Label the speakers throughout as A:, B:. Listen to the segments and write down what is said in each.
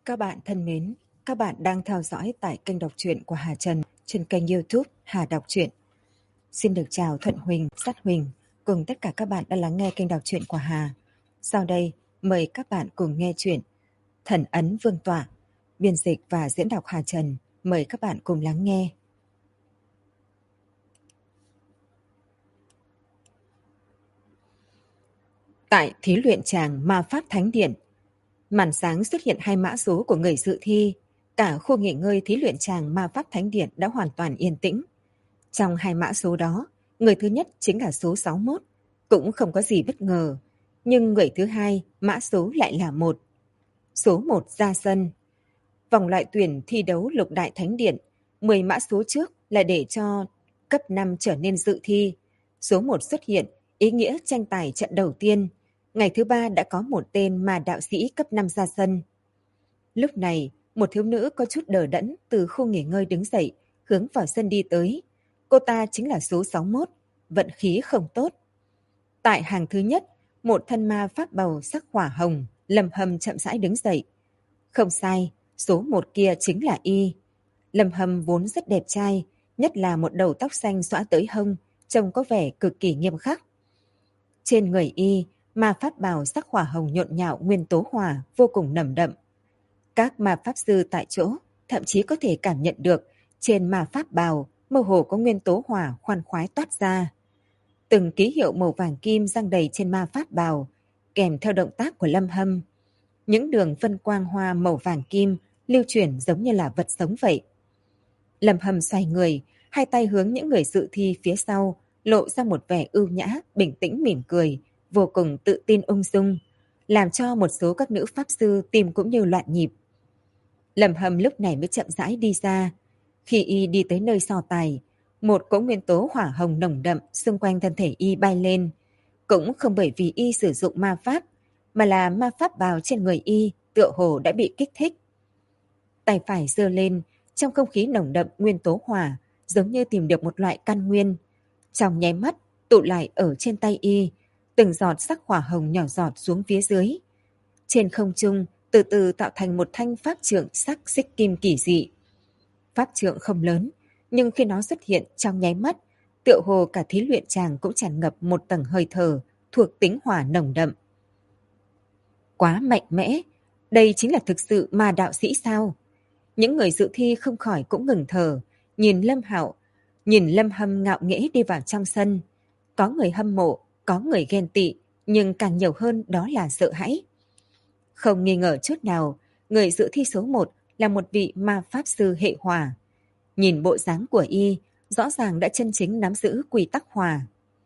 A: Các bạn thân mến, các bạn đang theo dõi tại kênh đọc truyện của Hà Trần trên kênh YouTube Hà Đọc Truyện. Xin được chào Thuận Huỳnh, Sát Huỳnh cùng tất cả các bạn đã lắng nghe kênh đọc truyện của Hà. Sau đây, mời các bạn cùng nghe truyện Thần Ấn Vương Tọa, biên dịch và diễn đọc Hà Trần. Mời các bạn cùng lắng nghe. Tại thí luyện tràng Ma Pháp Thánh Điện, màn sáng xuất hiện hai mã số của người dự thi. Cả khu nghỉ ngơi thí luyện tràng Ma Pháp Thánh Điện đã hoàn toàn yên tĩnh. Trong hai mã số đó, người thứ nhất chính là số 61, cũng không có gì bất ngờ. Nhưng người thứ hai, mã số lại là 1. Số 1 ra sân. Vòng loại tuyển thi đấu Lục Đại Thánh Điện, 10 mã số trước là để cho cấp 5 trở nên dự thi. Số 1 xuất hiện, ý nghĩa tranh tài trận đầu tiên. Ngày thứ 3 đã có một tên mà đạo sĩ cấp 5 ra sân. Lúc này, một thiếu nữ có chút đờ đẫn từ khu nghỉ ngơi đứng dậy, hướng vào sân đi tới. Cô ta chính là số 61, vận khí không tốt. Tại hàng thứ nhất, một thân ma pháp bào sắc hỏa hồng, Lâm Hâm chậm rãi đứng dậy. Không sai, số 1 kia chính là y. Lâm Hâm vốn rất đẹp trai, nhất là một đầu tóc xanh xõa tới hông, trông có vẻ cực kỳ nghiêm khắc. Trên người y, ma pháp bào sắc hỏa hồng nhộn nhạo nguyên tố hỏa vô cùng nồng đậm. Các ma pháp sư tại chỗ thậm chí có thể cảm nhận được trên ma pháp bào mơ hồ có nguyên tố hỏa khoan khoái toát ra. Từng ký hiệu màu vàng kim răng đầy trên ma pháp bào, kèm theo động tác của Lâm Hâm. Những đường phân quang hoa màu vàng kim lưu chuyển giống như là vật sống vậy. Lâm Hâm xoay người, hai tay hướng những người dự thi phía sau, lộ ra một vẻ ưu nhã, bình tĩnh mỉm cười, vô cùng tự tin ung dung, làm cho một số các nữ pháp sư tim cũng như loạn nhịp. Lâm Hâm lúc này mới chậm rãi đi ra. Khi y đi tới nơi so tài, một cỗ nguyên tố hỏa hồng nồng đậm xung quanh thân thể y bay lên. Cũng không bởi vì y sử dụng ma pháp, mà là ma pháp bào trên người y tựa hồ đã bị kích thích. Tay phải giơ lên, trong không khí nồng đậm nguyên tố hỏa, giống như tìm được một loại căn nguyên. Trong nháy mắt, tụ lại ở trên tay y, từng giọt sắc hỏa hồng nhỏ giọt xuống phía dưới. Trên không trung, từ từ tạo thành một thanh pháp trượng sắc xích kim kỳ dị. Pháp trượng không lớn, nhưng khi nó xuất hiện trong nháy mắt, tựa hồ cả thí luyện tràng cũng tràn ngập một tầng hơi thở thuộc tính hỏa nồng đậm. Quá mạnh mẽ, đây chính là thực sự ma đạo sĩ sao? Những người dự thi không khỏi cũng ngừng thở, nhìn Lâm Hâm ngạo nghễ đi vào trong sân. Có người hâm mộ, có người ghen tị, nhưng càng nhiều hơn đó là sợ hãi. Không nghi ngờ chút nào, người dự thi số 1 là một vị ma pháp sư hệ hỏa. Nhìn bộ dáng của y, rõ ràng đã chân chính nắm giữ quy tắc hỏa.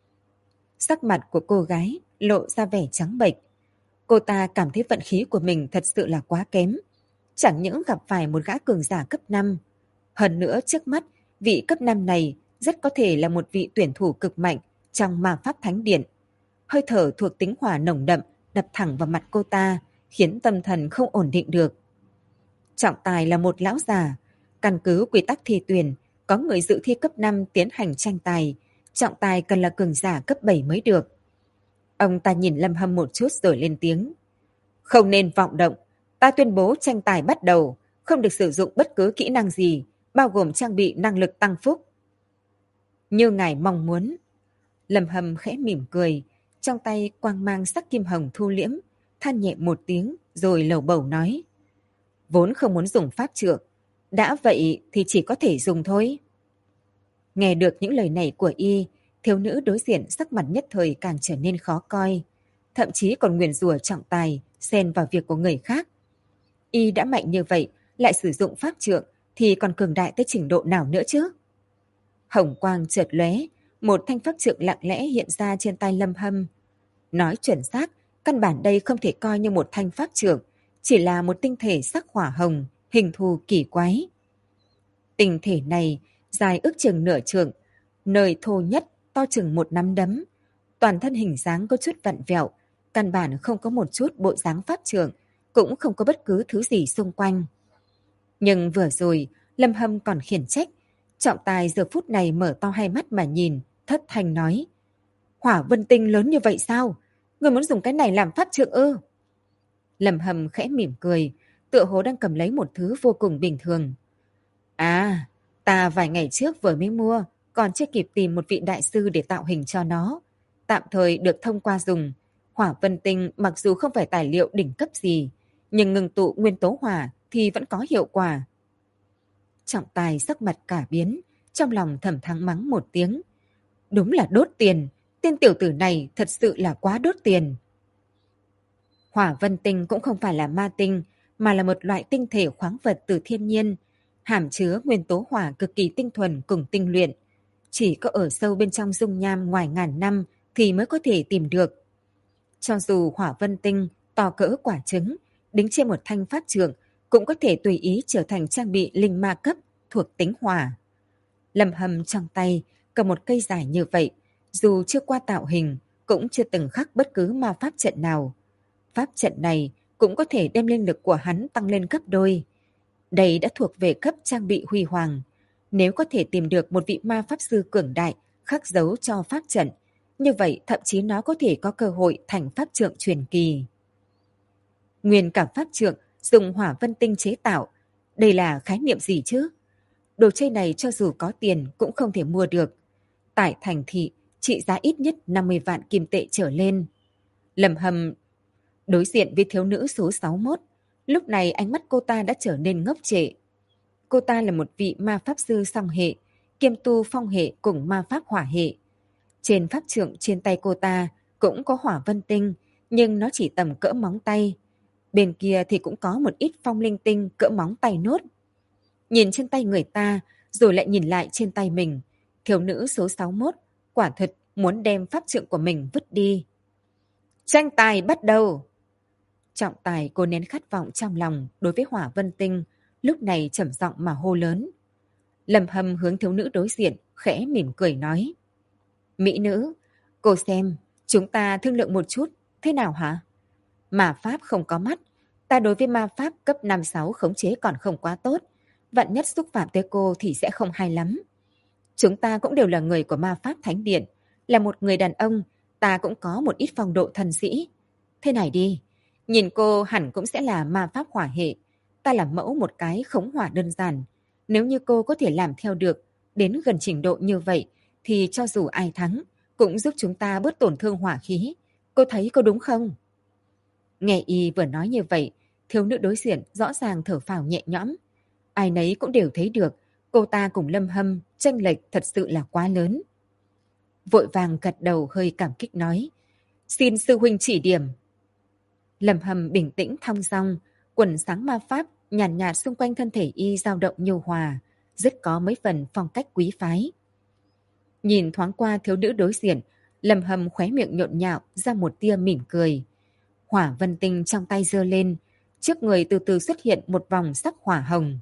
A: Sắc mặt của cô gái lộ ra vẻ trắng bệch. Cô ta cảm thấy vận khí của mình thật sự là quá kém. Chẳng những gặp phải một gã cường giả cấp 5. Hơn nữa trước mắt, vị cấp 5 này rất có thể là một vị tuyển thủ cực mạnh trong ma pháp thánh điện. Hơi thở thuộc tính hỏa nồng đậm đập thẳng vào mặt cô ta, khiến tâm thần không ổn định được. Trọng tài là một lão già. Căn cứ quy tắc thi tuyển, có người dự thi cấp 5 tiến hành tranh tài. Trọng tài cần là cường giả cấp 7 mới được. Ông ta nhìn Lâm Hâm một chút rồi lên tiếng. Không nên vọng động. Ta tuyên bố tranh tài bắt đầu. Không được sử dụng bất cứ kỹ năng gì, bao gồm trang bị năng lực tăng phúc. Như ngài mong muốn. Lâm Hâm khẽ mỉm cười. Trong tay quang mang sắc kim hồng thu liễm, than nhẹ một tiếng rồi lầu bầu nói. Vốn không muốn dùng pháp trượng, đã vậy thì chỉ có thể dùng thôi. Nghe được những lời này của y, thiếu nữ đối diện sắc mặt nhất thời càng trở nên khó coi, thậm chí còn nguyền rủa trọng tài xen vào việc của người khác. Y đã mạnh như vậy, lại sử dụng pháp trượng thì còn cường đại tới trình độ nào nữa chứ? Hồng quang chợt lóe, một thanh pháp trượng lặng lẽ hiện ra trên tay Lâm Hâm. Nói chuẩn xác, căn bản đây không thể coi như một thanh pháp trượng, chỉ là một tinh thể sắc hỏa hồng, hình thù kỳ quái. Tinh thể này dài ước chừng nửa trượng, nơi thô nhất to chừng một nắm đấm, toàn thân hình dáng có chút vặn vẹo, căn bản không có một chút bộ dáng pháp trượng, cũng không có bất cứ thứ gì xung quanh. Nhưng vừa rồi, Lâm Hâm còn khiển trách, trọng tài giờ phút này mở to hai mắt mà nhìn, thất thanh nói. Hỏa vân tinh lớn như vậy sao? Người muốn dùng cái này làm pháp trượng ư? Lâm Hâm khẽ mỉm cười, tựa hồ đang cầm lấy một thứ vô cùng bình thường. À, ta vài ngày trước vừa mới mua, còn chưa kịp tìm một vị đại sư để tạo hình cho nó. Tạm thời được thông qua dùng. Hỏa vân tinh mặc dù không phải tài liệu đỉnh cấp gì, nhưng ngừng tụ nguyên tố hỏa thì vẫn có hiệu quả. Trọng tài sắc mặt cả biến, trong lòng thầm thắng mắng một tiếng. Đúng là đốt tiền, tên tiểu tử này thật sự là quá đốt tiền. Hỏa vân tinh cũng không phải là ma tinh, mà là một loại tinh thể khoáng vật từ thiên nhiên, hàm chứa nguyên tố hỏa cực kỳ tinh thuần cùng tinh luyện. Chỉ có ở sâu bên trong dung nham ngoài ngàn năm thì mới có thể tìm được. Cho dù hỏa vân tinh to cỡ quả trứng, đính trên một thanh pháp trượng, cũng có thể tùy ý trở thành trang bị linh ma cấp thuộc tính hỏa. Lâm Hâm trong tay cầm một cây dài như vậy, dù chưa qua tạo hình, cũng chưa từng khắc bất cứ ma pháp trận nào. Pháp trận này cũng có thể đem linh lực của hắn tăng lên gấp đôi. Đây đã thuộc về cấp trang bị huy hoàng. Nếu có thể tìm được một vị ma pháp sư cường đại khắc dấu cho pháp trận, như vậy thậm chí nó có thể có cơ hội thành pháp trượng truyền kỳ. Nguyên cả pháp trượng dùng hỏa vân tinh chế tạo. Đây là khái niệm gì chứ? Đồ chơi này cho dù có tiền cũng không thể mua được. Tại thành thị, trị giá ít nhất 50 vạn kim tệ trở lên. Lâm Hâm đối diện với thiếu nữ số 61. Lúc này ánh mắt cô ta đã trở nên ngốc trệ. Cô ta là một vị ma pháp sư song hệ, kiêm tu phong hệ cùng ma pháp hỏa hệ. Trên pháp trượng trên tay cô ta cũng có hỏa vân tinh, nhưng nó chỉ tầm cỡ móng tay. Bên kia thì cũng có một ít phong linh tinh cỡ móng tay nốt. Nhìn trên tay người ta, rồi lại nhìn lại trên tay mình. Thiếu nữ số 61 quả thật muốn đem pháp trượng của mình vứt đi. Tranh tài bắt đầu! Trọng tài cố nén khát vọng trong lòng đối với hỏa vân tinh, lúc này trầm giọng mà hô lớn. Lâm Hâm hướng thiếu nữ đối diện, khẽ mỉm cười nói. Mỹ nữ, cô xem, chúng ta thương lượng một chút, thế nào hả? Ma pháp không có mắt, ta đối với ma pháp cấp 5-6 khống chế còn không quá tốt, vạn nhất xúc phạm tới cô thì sẽ không hay lắm. Chúng ta cũng đều là người của ma pháp thánh điện, là một người đàn ông, ta cũng có một ít phong độ thần sĩ. Thế này đi, nhìn cô hẳn cũng sẽ là ma pháp hỏa hệ, ta làm mẫu một cái khống hỏa đơn giản. Nếu như cô có thể làm theo được, đến gần trình độ như vậy, thì cho dù ai thắng, cũng giúp chúng ta bớt tổn thương hỏa khí. Cô thấy có đúng không? Nghe y vừa nói như vậy, thiếu nữ đối diện rõ ràng thở phào nhẹ nhõm. Ai nấy cũng đều thấy được, cô ta cùng Lâm Hâm chênh lệch thật sự là quá lớn. Vội vàng gật đầu hơi cảm kích nói. Xin sư huynh chỉ điểm. Lâm Hâm bình tĩnh thong dong, quần sáng ma pháp nhàn nhạt xung quanh thân thể y dao động nhu hòa, rất có mấy phần phong cách quý phái. Nhìn thoáng qua thiếu nữ đối diện, Lâm Hâm khóe miệng nhộn nhạo ra một tia mỉm cười. Hỏa vân tinh trong tay giơ lên, trước người từ từ xuất hiện một vòng sắc hỏa hồng.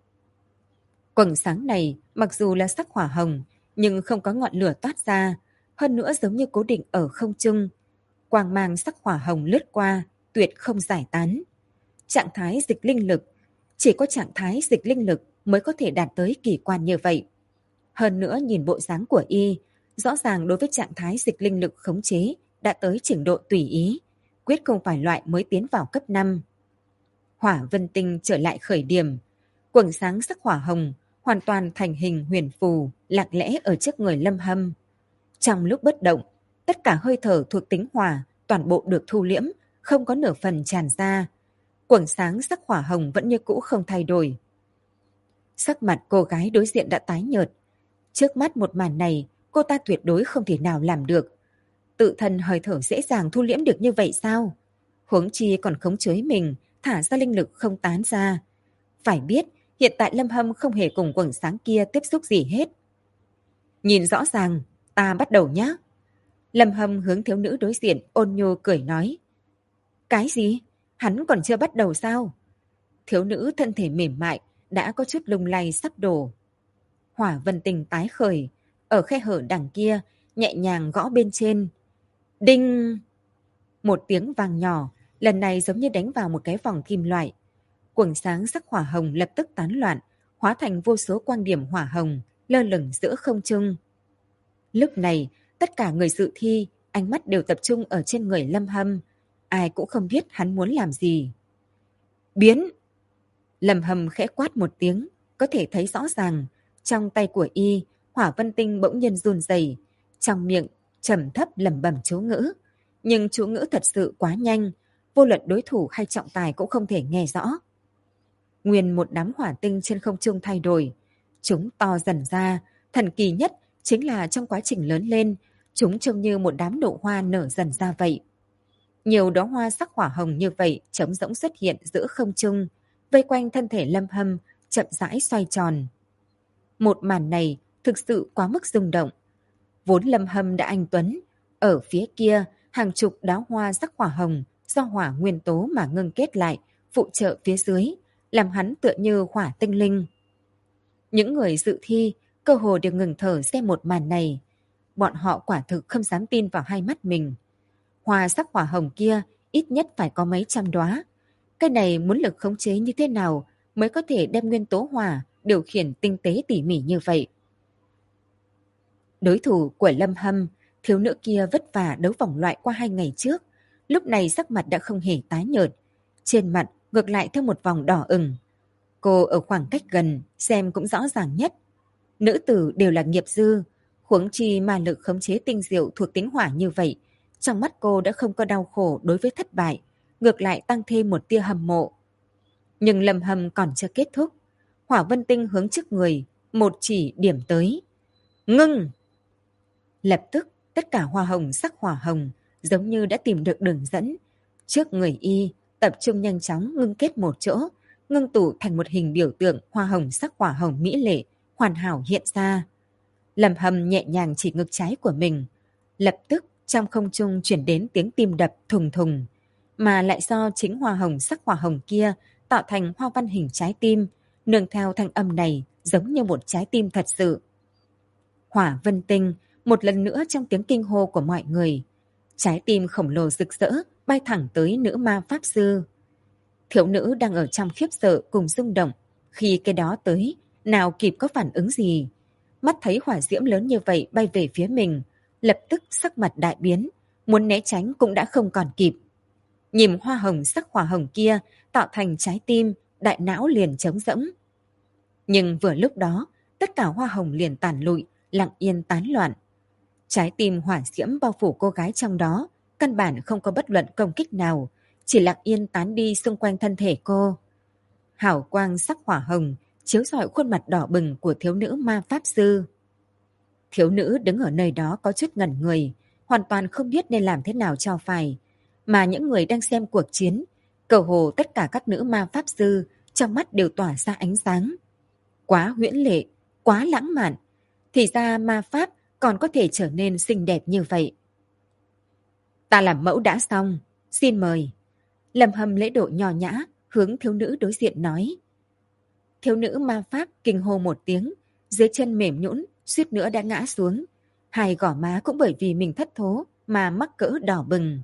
A: Quầng sáng này mặc dù là sắc hỏa hồng, nhưng không có ngọn lửa toát ra, hơn nữa giống như cố định ở không trung. Quang mang sắc hỏa hồng lướt qua, tuyệt không giải tán. Trạng thái dịch linh lực, chỉ có trạng thái dịch linh lực mới có thể đạt tới kỳ quan như vậy. Hơn nữa nhìn bộ dáng của y, rõ ràng đối với trạng thái dịch linh lực khống chế đã tới trình độ tùy ý, quyết không phải loại mới tiến vào cấp 5. Hỏa vân tinh trở lại khởi điểm, quầng sáng sắc hỏa hồng hoàn toàn thành hình huyền phù, lặng lẽ ở trước người Lâm Hâm. Trong lúc bất động, tất cả hơi thở thuộc tính hỏa toàn bộ được thu liễm, không có nửa phần tràn ra. Quầng sáng sắc hỏa hồng vẫn như cũ không thay đổi. Sắc mặt cô gái đối diện đã tái nhợt. Trước mắt một màn này, cô ta tuyệt đối không thể nào làm được. Tự thân hơi thở dễ dàng thu liễm được như vậy sao? Huống chi còn khống chế mình, thả ra linh lực không tán ra. Phải biết, hiện tại Lâm Hâm không hề cùng quầng sáng kia tiếp xúc gì hết. Nhìn rõ ràng, ta bắt đầu nhé. Lâm Hâm hướng thiếu nữ đối diện ôn nhô cười nói. Cái gì? Hắn còn chưa bắt đầu sao? Thiếu nữ thân thể mềm mại, đã có chút lung lay sắp đổ. Hỏa vân tinh tái khởi, ở khe hở đằng kia, nhẹ nhàng gõ bên trên. Đinh! Một tiếng vang nhỏ, lần này giống như đánh vào một cái vòng kim loại. Quầng sáng sắc hỏa hồng lập tức tán loạn, hóa thành vô số quang điểm hỏa hồng, lơ lửng giữa không trung. Lúc này, tất cả người dự thi, ánh mắt đều tập trung ở trên người Lâm Hâm. Ai cũng không biết hắn muốn làm gì. Biến! Lâm Hâm khẽ quát một tiếng, có thể thấy rõ ràng, trong tay của y, Hỏa Vân Tinh bỗng nhiên run rẩy, trong miệng trầm thấp lẩm bẩm chú ngữ, nhưng chú ngữ thật sự quá nhanh, vô luận đối thủ hay trọng tài cũng không thể nghe rõ. Nguyên một đám hỏa tinh trên không trung thay đổi, chúng to dần ra, thần kỳ nhất chính là trong quá trình lớn lên, chúng trông như một đám nụ hoa nở dần ra vậy. Nhiều đóa hoa sắc hỏa hồng như vậy trống rỗng xuất hiện giữa không trung, vây quanh thân thể Lâm Hâm, chậm rãi xoay tròn. Một màn này thực sự quá mức rung động. Vốn Lâm Hâm đã anh tuấn, ở phía kia hàng chục đóa hoa sắc hỏa hồng do hỏa nguyên tố mà ngưng kết lại, phụ trợ phía dưới, làm hắn tựa như hỏa tinh linh. Những người dự thi cơ hồ đều ngừng thở xem một màn này. Bọn họ quả thực không dám tin vào hai mắt mình. Hoa sắc hỏa hồng kia ít nhất phải có mấy trăm đóa. Cái này muốn lực khống chế như thế nào mới có thể đem nguyên tố hỏa điều khiển tinh tế tỉ mỉ như vậy? Đối thủ của Lâm Hâm, thiếu nữ kia vất vả đấu vòng loại qua 2 ngày trước, lúc này sắc mặt đã không hề tái nhợt, trên mặt ngược lại thêm một vòng đỏ ửng. Cô ở khoảng cách gần xem cũng rõ ràng nhất. Nữ tử đều là nghiệp dư, huống chi ma lực khống chế tinh diệu thuộc tính hỏa như vậy, trong mắt cô đã không có đau khổ đối với thất bại, ngược lại tăng thêm một tia hâm mộ. Nhưng Lâm Hâm còn chưa kết thúc, Hỏa Vân Tinh hướng trước người, một chỉ điểm tới. Ngưng! Lập tức, tất cả hoa hồng sắc hỏa hồng giống như đã tìm được đường dẫn. Trước người y, tập trung nhanh chóng ngưng kết một chỗ, ngưng tụ thành một hình biểu tượng hoa hồng sắc hỏa hồng mỹ lệ, hoàn hảo hiện ra. Lâm Hâm nhẹ nhàng chỉ ngực trái của mình. Lập tức, trong không trung chuyển đến tiếng tim đập thùng thùng, mà lại do chính hoa hồng sắc hỏa hồng kia tạo thành hoa văn hình trái tim, nương theo thanh âm này giống như một trái tim thật sự. Hỏa Vân Tinh, một lần nữa trong tiếng kinh hô của mọi người, trái tim khổng lồ rực rỡ bay thẳng tới nữ ma pháp sư. Thiếu nữ đang ở trong khiếp sợ cùng rung động, khi cái đó tới, nào kịp có phản ứng gì. Mắt thấy hỏa diễm lớn như vậy bay về phía mình, lập tức sắc mặt đại biến, muốn né tránh cũng đã không còn kịp. Nhìn hoa hồng sắc hỏa hồng kia tạo thành trái tim, đại não liền trống rỗng. Nhưng vừa lúc đó, tất cả hoa hồng liền tàn lụi, lặng yên tán loạn. Trái tim hỏa diễm bao phủ cô gái trong đó, căn bản không có bất luận công kích nào, chỉ lặng yên tán đi xung quanh thân thể cô. Hào quang sắc hỏa hồng chiếu rọi khuôn mặt đỏ bừng của thiếu nữ ma pháp sư. Thiếu nữ đứng ở nơi đó có chút ngẩn người, hoàn toàn không biết nên làm thế nào cho phải. Mà những người đang xem cuộc chiến, cơ hồ tất cả các nữ ma pháp sư trong mắt đều tỏa ra ánh sáng. Quá huyễn lệ, quá lãng mạn. Thì ra ma pháp còn có thể trở nên xinh đẹp như vậy. Ta làm mẫu đã xong, xin mời. Lâm Hâm lễ độ nho nhã, hướng thiếu nữ đối diện nói. Thiếu nữ ma pháp kinh hô một tiếng, dưới chân mềm nhũn, suýt nữa đã ngã xuống. Hai gò má cũng bởi vì mình thất thố mà mắc cỡ đỏ bừng.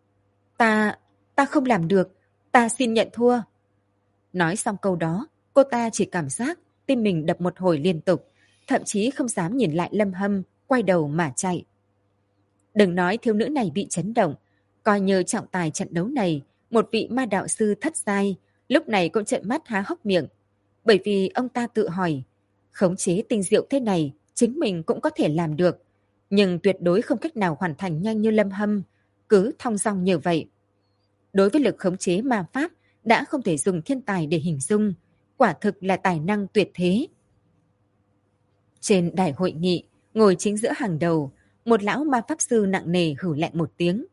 A: Ta không làm được, ta xin nhận thua. Nói xong câu đó, cô ta chỉ cảm giác tim mình đập một hồi liên tục, thậm chí không dám nhìn lại Lâm Hâm, quay đầu mà chạy. Đừng nói thiếu nữ này bị chấn động, coi như trọng tài trận đấu này, một vị ma đạo sư thất giai, lúc này cũng trợn mắt há hốc miệng. Bởi vì ông ta tự hỏi, khống chế tinh diệu thế này, chính mình cũng có thể làm được, nhưng tuyệt đối không cách nào hoàn thành nhanh như Lâm Hâm, cứ thong dong như vậy. Đối với lực khống chế ma pháp, đã không thể dùng thiên tài để hình dung, quả thực là tài năng tuyệt thế. Trên đài hội nghị, ngồi chính giữa hàng đầu, một lão ma pháp sư nặng nề hử lạnh một tiếng.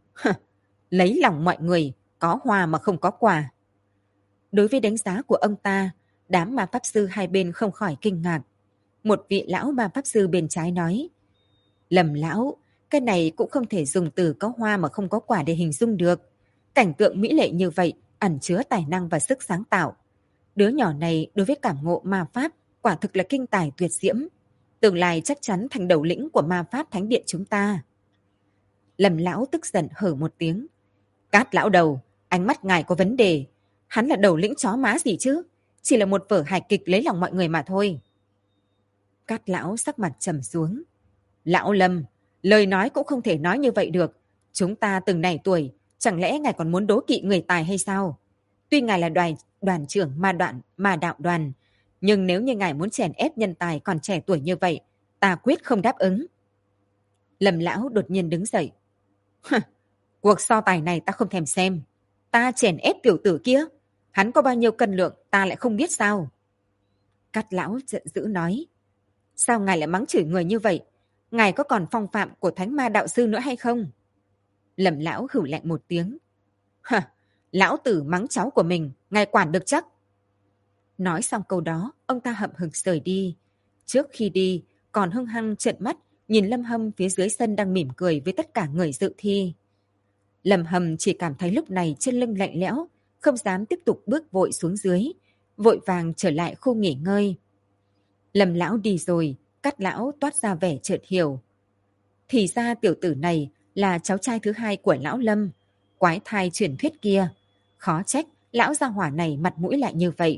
A: Lấy lòng mọi người, có hoa mà không có quà. Đối với đánh giá của ông ta, đám ma pháp sư hai bên không khỏi kinh ngạc. Một vị lão ma pháp sư bên trái nói, Lâm lão, cái này cũng không thể dùng từ có hoa mà không có quả để hình dung được. Cảnh tượng mỹ lệ như vậy ẩn chứa tài năng và sức sáng tạo. Đứa nhỏ này đối với cảm ngộ ma pháp quả thực là kinh tài tuyệt diễm. Tương lai chắc chắn thành đầu lĩnh của ma pháp thánh điện chúng ta. Lâm lão tức giận hử một tiếng. Cát lão đầu, ánh mắt ngài có vấn đề. Hắn là đầu lĩnh chó má gì chứ? Chỉ là một vở hài kịch lấy lòng mọi người mà thôi. Cát lão sắc mặt trầm xuống. Lão Lâm, lời nói cũng không thể nói như vậy được. Chúng ta từng này tuổi, chẳng lẽ ngài còn muốn đố kỵ người tài hay sao? Tuy ngài là đoàn trưởng mà đạo đoàn. Nhưng nếu như ngài muốn chèn ép nhân tài còn trẻ tuổi như vậy, ta quyết không đáp ứng. Lâm lão đột nhiên đứng dậy. Cuộc so tài này ta không thèm xem. Ta chèn ép tiểu tử kia. Hắn có bao nhiêu cân lượng ta lại không biết sao. Cát lão giận dữ nói. Sao ngài lại mắng chửi người như vậy? Ngài có còn phong phạm của thánh ma đạo sư nữa hay không? Lâm lão hử lạnh một tiếng. Lão tử mắng cháu của mình, ngài quản được chắc. Nói xong câu đó, ông ta hậm hực rời đi. Trước khi đi, còn hung hăng trợn mắt nhìn Lâm Hâm phía dưới sân đang mỉm cười với tất cả người dự thi. Lâm Hâm chỉ cảm thấy lúc này chân lưng lạnh lẽo, không dám tiếp tục bước vội xuống dưới, vội vàng trở lại khu nghỉ ngơi. Lâm lão đi rồi, Cát lão toát ra vẻ chợt hiểu. Thì ra tiểu tử này là cháu trai thứ hai của lão Lâm, quái thai truyền thuyết kia. Khó trách lão gia hỏa này mặt mũi lại như vậy.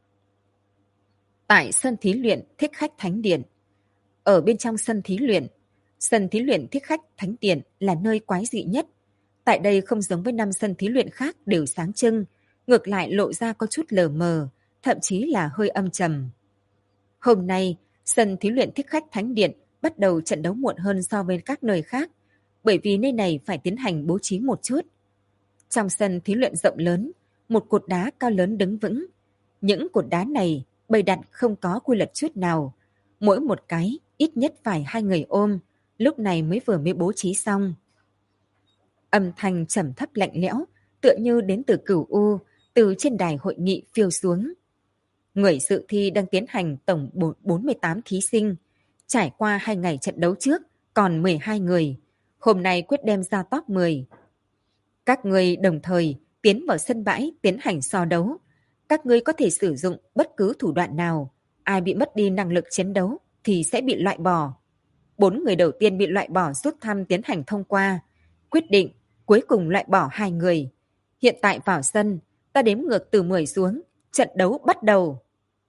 A: Tại sân thí luyện Thích Khách Thánh Điện. Ở bên trong sân thí luyện Thích Khách Thánh Điện là nơi quái dị nhất. Tại đây không giống với 5 sân thí luyện khác đều sáng trưng, ngược lại lộ ra có chút lờ mờ, thậm chí là hơi âm trầm. Hôm nay, sân thí luyện Thích Khách Thánh Điện bắt đầu trận đấu muộn hơn so với các nơi khác, bởi vì nơi này phải tiến hành bố trí một chút. Trong sân thí luyện rộng lớn, một cột đá cao lớn đứng vững. Những cột đá này bày đặt không có quy luật chút nào. Mỗi một cái ít nhất phải 2 người ôm, lúc này mới bố trí xong. Âm thanh trầm thấp lạnh lẽo, tựa như đến từ Cửu U, từ trên đài hội nghị phiêu xuống. Người dự thi đang tiến hành tổng 48 thí sinh. Trải qua 2 ngày trận đấu trước, còn 12 người. Hôm nay quyết đem ra top 10. Các người đồng thời tiến vào sân bãi tiến hành so đấu. Các ngươi có thể sử dụng bất cứ thủ đoạn nào. Ai bị mất đi năng lực chiến đấu thì sẽ bị loại bỏ. 4 người đầu tiên bị loại bỏ rút thăm tiến hành thông qua. Quyết định cuối cùng loại bỏ 2 người. Hiện tại vào sân, ta đếm ngược từ 10 xuống. Trận đấu bắt đầu.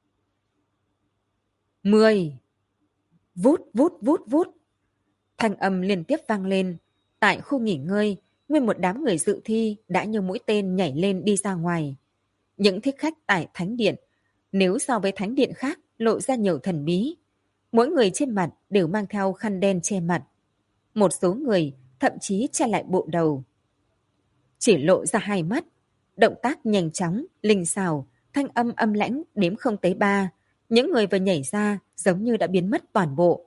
A: 10. Vút vút vút vút. Thanh âm liên tiếp vang lên. Tại khu nghỉ ngơi, nguyên một đám người dự thi đã như mũi tên nhảy lên đi ra ngoài. Những thích khách tại thánh điện, nếu so với thánh điện khác lộ ra nhiều thần bí. Mỗi người trên mặt đều mang theo khăn đen che mặt. Một số người thậm chí che lại bộ đầu. Chỉ lộ ra 2 mắt, động tác nhanh chóng, linh xảo, thanh âm âm lãnh đếm không tới 3. Những người vừa nhảy ra giống như đã biến mất toàn bộ.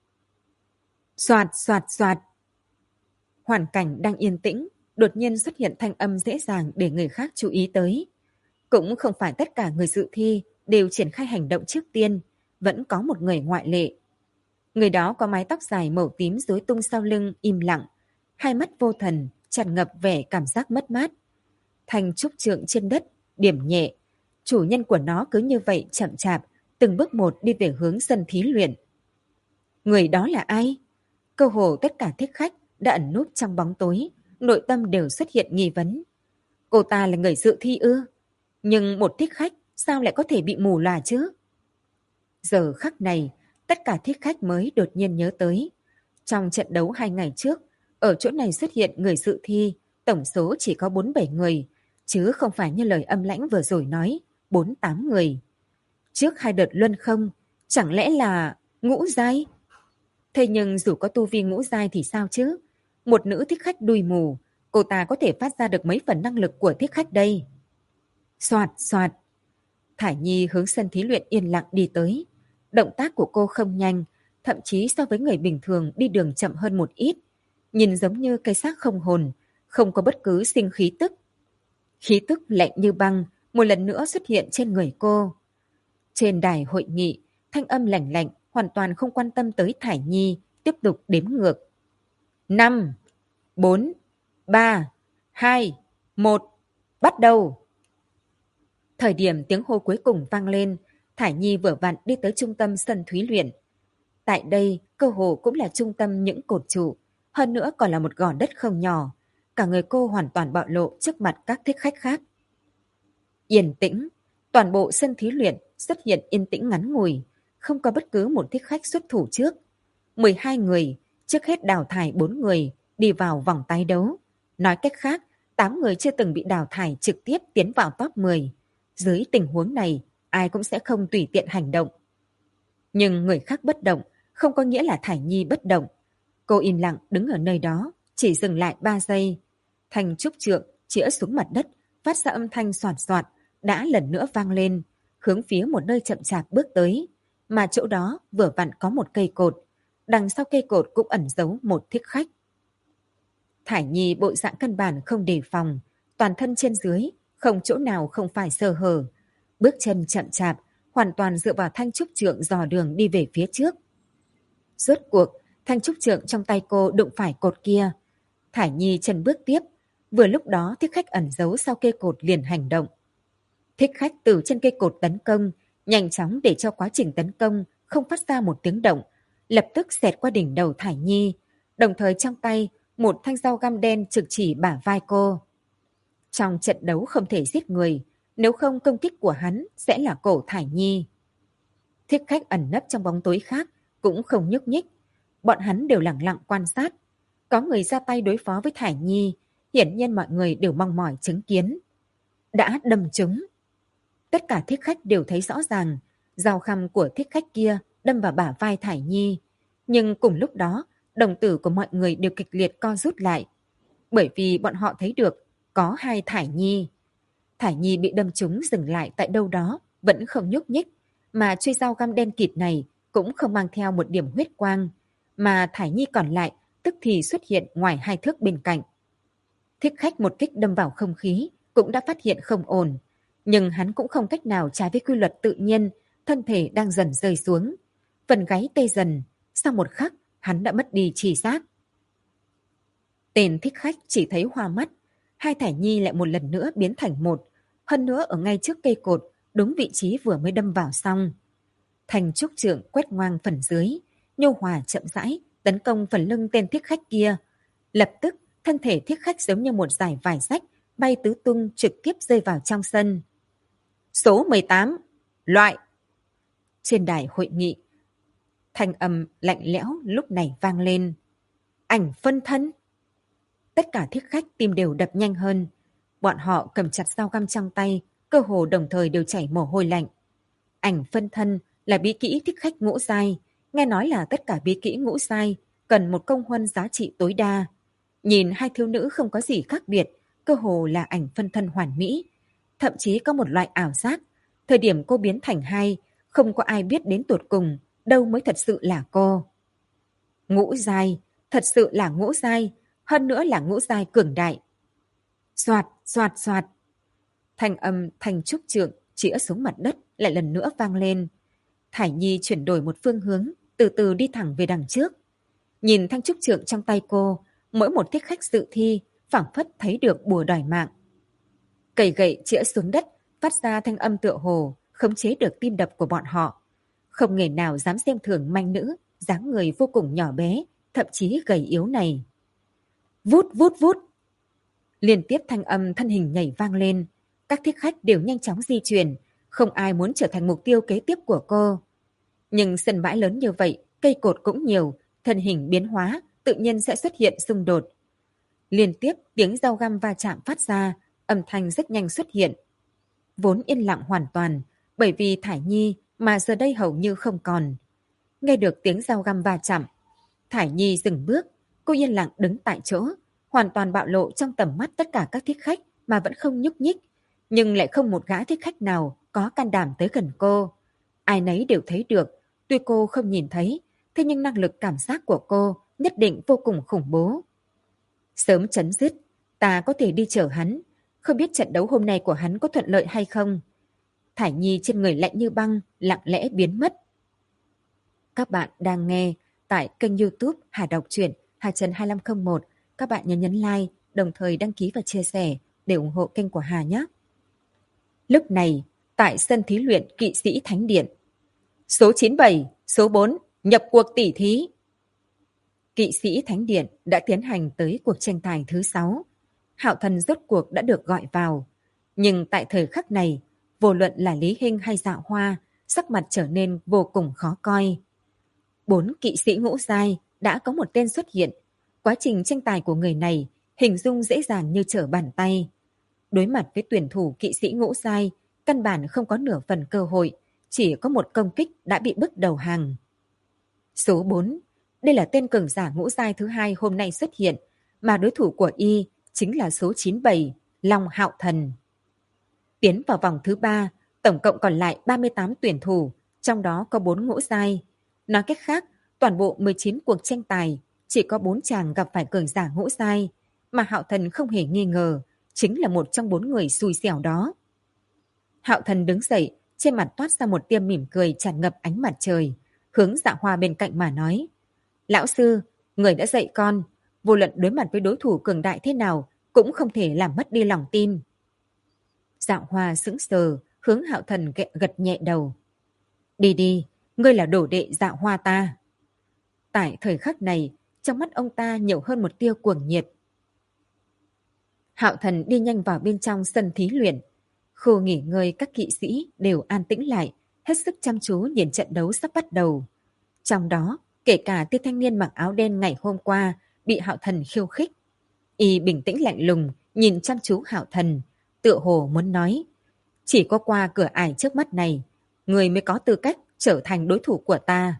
A: Xoạt xoạt xoạt. Hoàn cảnh đang yên tĩnh, đột nhiên xuất hiện thanh âm dễ dàng để người khác chú ý tới. Cũng không phải tất cả người dự thi đều triển khai hành động trước tiên, vẫn có một người ngoại lệ. Người đó có mái tóc dài màu tím rối tung sau lưng, im lặng, hai mắt vô thần, tràn ngập vẻ cảm giác mất mát. Thanh trúc trượng trên đất, điểm nhẹ, chủ nhân của nó cứ như vậy chậm chạp, từng bước một đi về hướng sân thí luyện. Người đó là ai? Cơ hồ tất cả thích khách đã ẩn núp trong bóng tối, nội tâm đều xuất hiện nghi vấn. Cô ta là người dự thi ư? Nhưng một thích khách sao lại có thể bị mù lòa chứ? Giờ khắc này, tất cả thích khách mới đột nhiên nhớ tới. Trong trận đấu 2 ngày trước, ở chỗ này xuất hiện người dự thi, tổng số chỉ có 47 người, chứ không phải như lời âm lãnh vừa rồi nói, 48 người. Trước 2 đợt luân không, chẳng lẽ là ngũ giai? Thế nhưng dù có tu vi ngũ giai thì sao chứ? Một nữ thích khách đuôi mù, cô ta có thể phát ra được mấy phần năng lực của thích khách đây? Soạt soạt. Thải Nhi hướng sân thí luyện yên lặng đi tới. Động tác của cô không nhanh, thậm chí so với người bình thường đi đường chậm hơn một ít. Nhìn giống như cây xác không hồn, không có bất cứ sinh khí tức. Khí tức lạnh như băng, một lần nữa xuất hiện trên người cô. Trên đài hội nghị, thanh âm lạnh lạnh, hoàn toàn không quan tâm tới Thải Nhi, tiếp tục đếm ngược. 5, 4, 3, 2, 1, bắt đầu! Thời điểm tiếng hô cuối cùng vang lên, Thải Nhi vừa vặn đi tới trung tâm sân thí luyện. Tại đây, cơ hồ cũng là trung tâm những cột trụ, hơn nữa còn là một gò đất không nhỏ. Cả người cô hoàn toàn bạo lộ trước mặt các thích khách khác. Yên tĩnh, toàn bộ sân thí luyện xuất hiện yên tĩnh ngắn ngủi, không có bất cứ một thích khách xuất thủ trước. 12 người, trước hết đào thải 4 người, đi vào vòng tái đấu. Nói cách khác, 8 người chưa từng bị đào thải trực tiếp tiến vào top 10. Dưới tình huống này, ai cũng sẽ không tùy tiện hành động. Nhưng người khác bất động, không có nghĩa là Thải Nhi bất động. Cô im lặng đứng ở nơi đó, chỉ dừng lại 3 giây. Thanh trúc trượng chĩa xuống mặt đất, phát ra âm thanh soạt soạt, đã lần nữa vang lên, hướng phía một nơi chậm chạp bước tới. Mà chỗ đó vừa vặn có một cây cột. Đằng sau cây cột cũng ẩn giấu một thích khách. Thải Nhi bộ dạng căn bản không đề phòng, toàn thân trên dưới, không chỗ nào không phải sơ hở. Bước chân chậm chạp, hoàn toàn dựa vào thanh trúc trượng dò đường đi về phía trước. Rốt cuộc, thanh trúc trượng trong tay cô đụng phải cột kia. Thải Nhi chân bước tiếp, vừa lúc đó thích khách ẩn giấu sau cây cột liền hành động. Thích khách từ trên cây cột tấn công, nhanh chóng để cho quá trình tấn công không phát ra một tiếng động, lập tức xẹt qua đỉnh đầu Thải Nhi, đồng thời trong tay một thanh dao găm đen trực chỉ bả vai cô. Trong trận đấu không thể giết người, nếu không công kích của hắn sẽ là cổ Thải Nhi. Thích khách ẩn nấp trong bóng tối khác cũng không nhúc nhích, bọn hắn đều lặng lặng quan sát. Có người ra tay đối phó với Thải Nhi, hiển nhiên mọi người đều mong mỏi chứng kiến. Đã đâm trúng. Tất cả thích khách đều thấy rõ ràng, dao khăm của thích khách kia đâm vào bả vai Thải Nhi. Nhưng cùng lúc đó, đồng tử của mọi người đều kịch liệt co rút lại. Bởi vì bọn họ thấy được có 2 Thải Nhi. Thải Nhi bị đâm trúng dừng lại tại đâu đó, vẫn không nhúc nhích. Mà chuôi dao găm đen kịt này cũng không mang theo một điểm huyết quang. Mà Thải Nhi còn lại tức thì xuất hiện ngoài 2 thước bên cạnh. Thích khách một kích đâm vào không khí, cũng đã phát hiện không ổn. Nhưng hắn cũng không cách nào trái với quy luật tự nhiên, thân thể đang dần rơi xuống. Phần gáy tê dần, sau một khắc, hắn đã mất đi tri giác. Tên thích khách chỉ thấy hoa mắt, 2 Thải Nhi lại một lần nữa biến thành một, hơn nữa ở ngay trước cây cột, đúng vị trí vừa mới đâm vào xong. Thanh trúc trượng quét ngoang phần dưới, nhô hòa chậm rãi, tấn công phần lưng tên thích khách kia. Lập tức, thân thể thích khách giống như một dải vải rách, bay tứ tung trực tiếp rơi vào trong sân. Số 18, loại. Trên đài hội nghị, thanh âm lạnh lẽo lúc này vang lên. Ảnh phân thân. Tất cả thích khách tim đều đập nhanh hơn. Bọn họ cầm chặt dao găm trong tay, cơ hồ đồng thời đều chảy mồ hôi lạnh. Ảnh phân thân là bí kỹ thích khách ngũ giai. Nghe nói là tất cả bí kỹ ngũ giai cần một công huân giá trị tối đa. Nhìn 2 thiếu nữ không có gì khác biệt, cơ hồ là ảnh phân thân hoàn mỹ. Thậm chí có một loại ảo giác. Thời điểm cô biến thành 2, không có ai biết đến tột cùng đâu mới thật sự là cô. Ngũ giai, thật sự là ngũ giai, hơn nữa là ngũ giai cường đại. Soạt, soạt, soạt. Thanh âm thanh trúc trượng chĩa xuống mặt đất lại lần nữa vang lên. Thải Nhi chuyển đổi một phương hướng, từ từ đi thẳng về đằng trước. Nhìn thanh trúc trượng trong tay cô, mỗi một thích khách dự thi phảng phất thấy được bùa đòi mạng. Cầy gậy chĩa xuống đất, phát ra thanh âm tựa hồ, khống chế được tim đập của bọn họ. Không người nào dám xem thường manh nữ, dáng người vô cùng nhỏ bé, thậm chí gầy yếu này. Vút vút vút. Liên tiếp thanh âm thân hình nhảy vang lên. Các thích khách đều nhanh chóng di chuyển, không ai muốn trở thành mục tiêu kế tiếp của cô. Nhưng sân bãi lớn như vậy, cây cột cũng nhiều, thân hình biến hóa, tự nhiên sẽ xuất hiện xung đột. Liên tiếp tiếng dao găm va chạm phát ra, âm thanh rất nhanh xuất hiện. Vốn yên lặng hoàn toàn, bởi vì Thải Nhi mà giờ đây hầu như không còn. Nghe được tiếng dao găm va chạm, Thải Nhi dừng bước, cô yên lặng đứng tại chỗ, hoàn toàn bạo lộ trong tầm mắt tất cả các thích khách mà vẫn không nhúc nhích, nhưng lại không một gã thích khách nào có can đảm tới gần cô. Ai nấy đều thấy được, tuy cô không nhìn thấy, thế nhưng năng lực cảm giác của cô nhất định vô cùng khủng bố. Sớm chấm dứt, ta có thể đi chở hắn, không biết trận đấu hôm nay của hắn có thuận lợi hay không. Thải Nhi trên người lạnh như băng, lặng lẽ biến mất. Các bạn đang nghe tại kênh YouTube Hà Đọc Truyện Hà Trần 2501. Các bạn nhớ nhấn like, đồng thời đăng ký và chia sẻ để ủng hộ kênh của Hà nhé. Lúc này, tại sân thí luyện Kỵ sĩ Thánh Điện, số 97, số 4, nhập cuộc tỉ thí. Kỵ sĩ Thánh Điện đã tiến hành tới cuộc tranh tài thứ 6. Hạo Thần rốt cuộc đã được gọi vào. Nhưng tại thời khắc này, vô luận là Lý Hinh hay Dạ Hoa, sắc mặt trở nên vô cùng khó coi. 4 kỵ sĩ ngũ giai đã có một tên xuất hiện. Quá trình tranh tài của người này hình dung dễ dàng như trở bàn tay. Đối mặt với tuyển thủ kỵ sĩ ngũ giai căn bản không có nửa phần cơ hội, chỉ có một công kích đã bị bức đầu hàng. Số 4, đây là tên cường giả ngũ giai thứ hai hôm nay xuất hiện, mà đối thủ của y chính là số 97, Long Hạo Thần. Tiến vào vòng thứ 3, tổng cộng còn lại 38 tuyển thủ, trong đó có 4 ngũ giai. Nói cách khác, toàn bộ 19 cuộc tranh tài, chỉ có 4 chàng gặp phải cường giả ngũ giai, mà Hạo Thần không hề nghi ngờ, chính là một trong 4 người xui xẻo đó. Hạo Thần đứng dậy, trên mặt toát ra một tia mỉm cười tràn ngập ánh mặt trời, hướng Dạ Hoa bên cạnh mà nói: Lão sư, người đã dạy con, vô luận đối mặt với đối thủ cường đại thế nào, cũng không thể làm mất đi lòng tin. Dạ Hoa sững sờ, hướng Hạo Thần gật nhẹ đầu. Đi đi, ngươi là đồ đệ Dạ Hoa ta. Tại thời khắc này, trong mắt ông ta nhiều hơn một tia cuồng nhiệt. Hạo Thần đi nhanh vào bên trong sân thí luyện. Khu nghỉ ngơi các kỵ sĩ đều an tĩnh lại, hết sức chăm chú nhìn trận đấu sắp bắt đầu. Trong đó, kể cả tia thanh niên mặc áo đen ngày hôm qua bị Hạo Thần khiêu khích. Y bình tĩnh lạnh lùng, nhìn chăm chú Hạo Thần, tựa hồ muốn nói: chỉ có qua cửa ải trước mắt này, người mới có tư cách trở thành đối thủ của ta.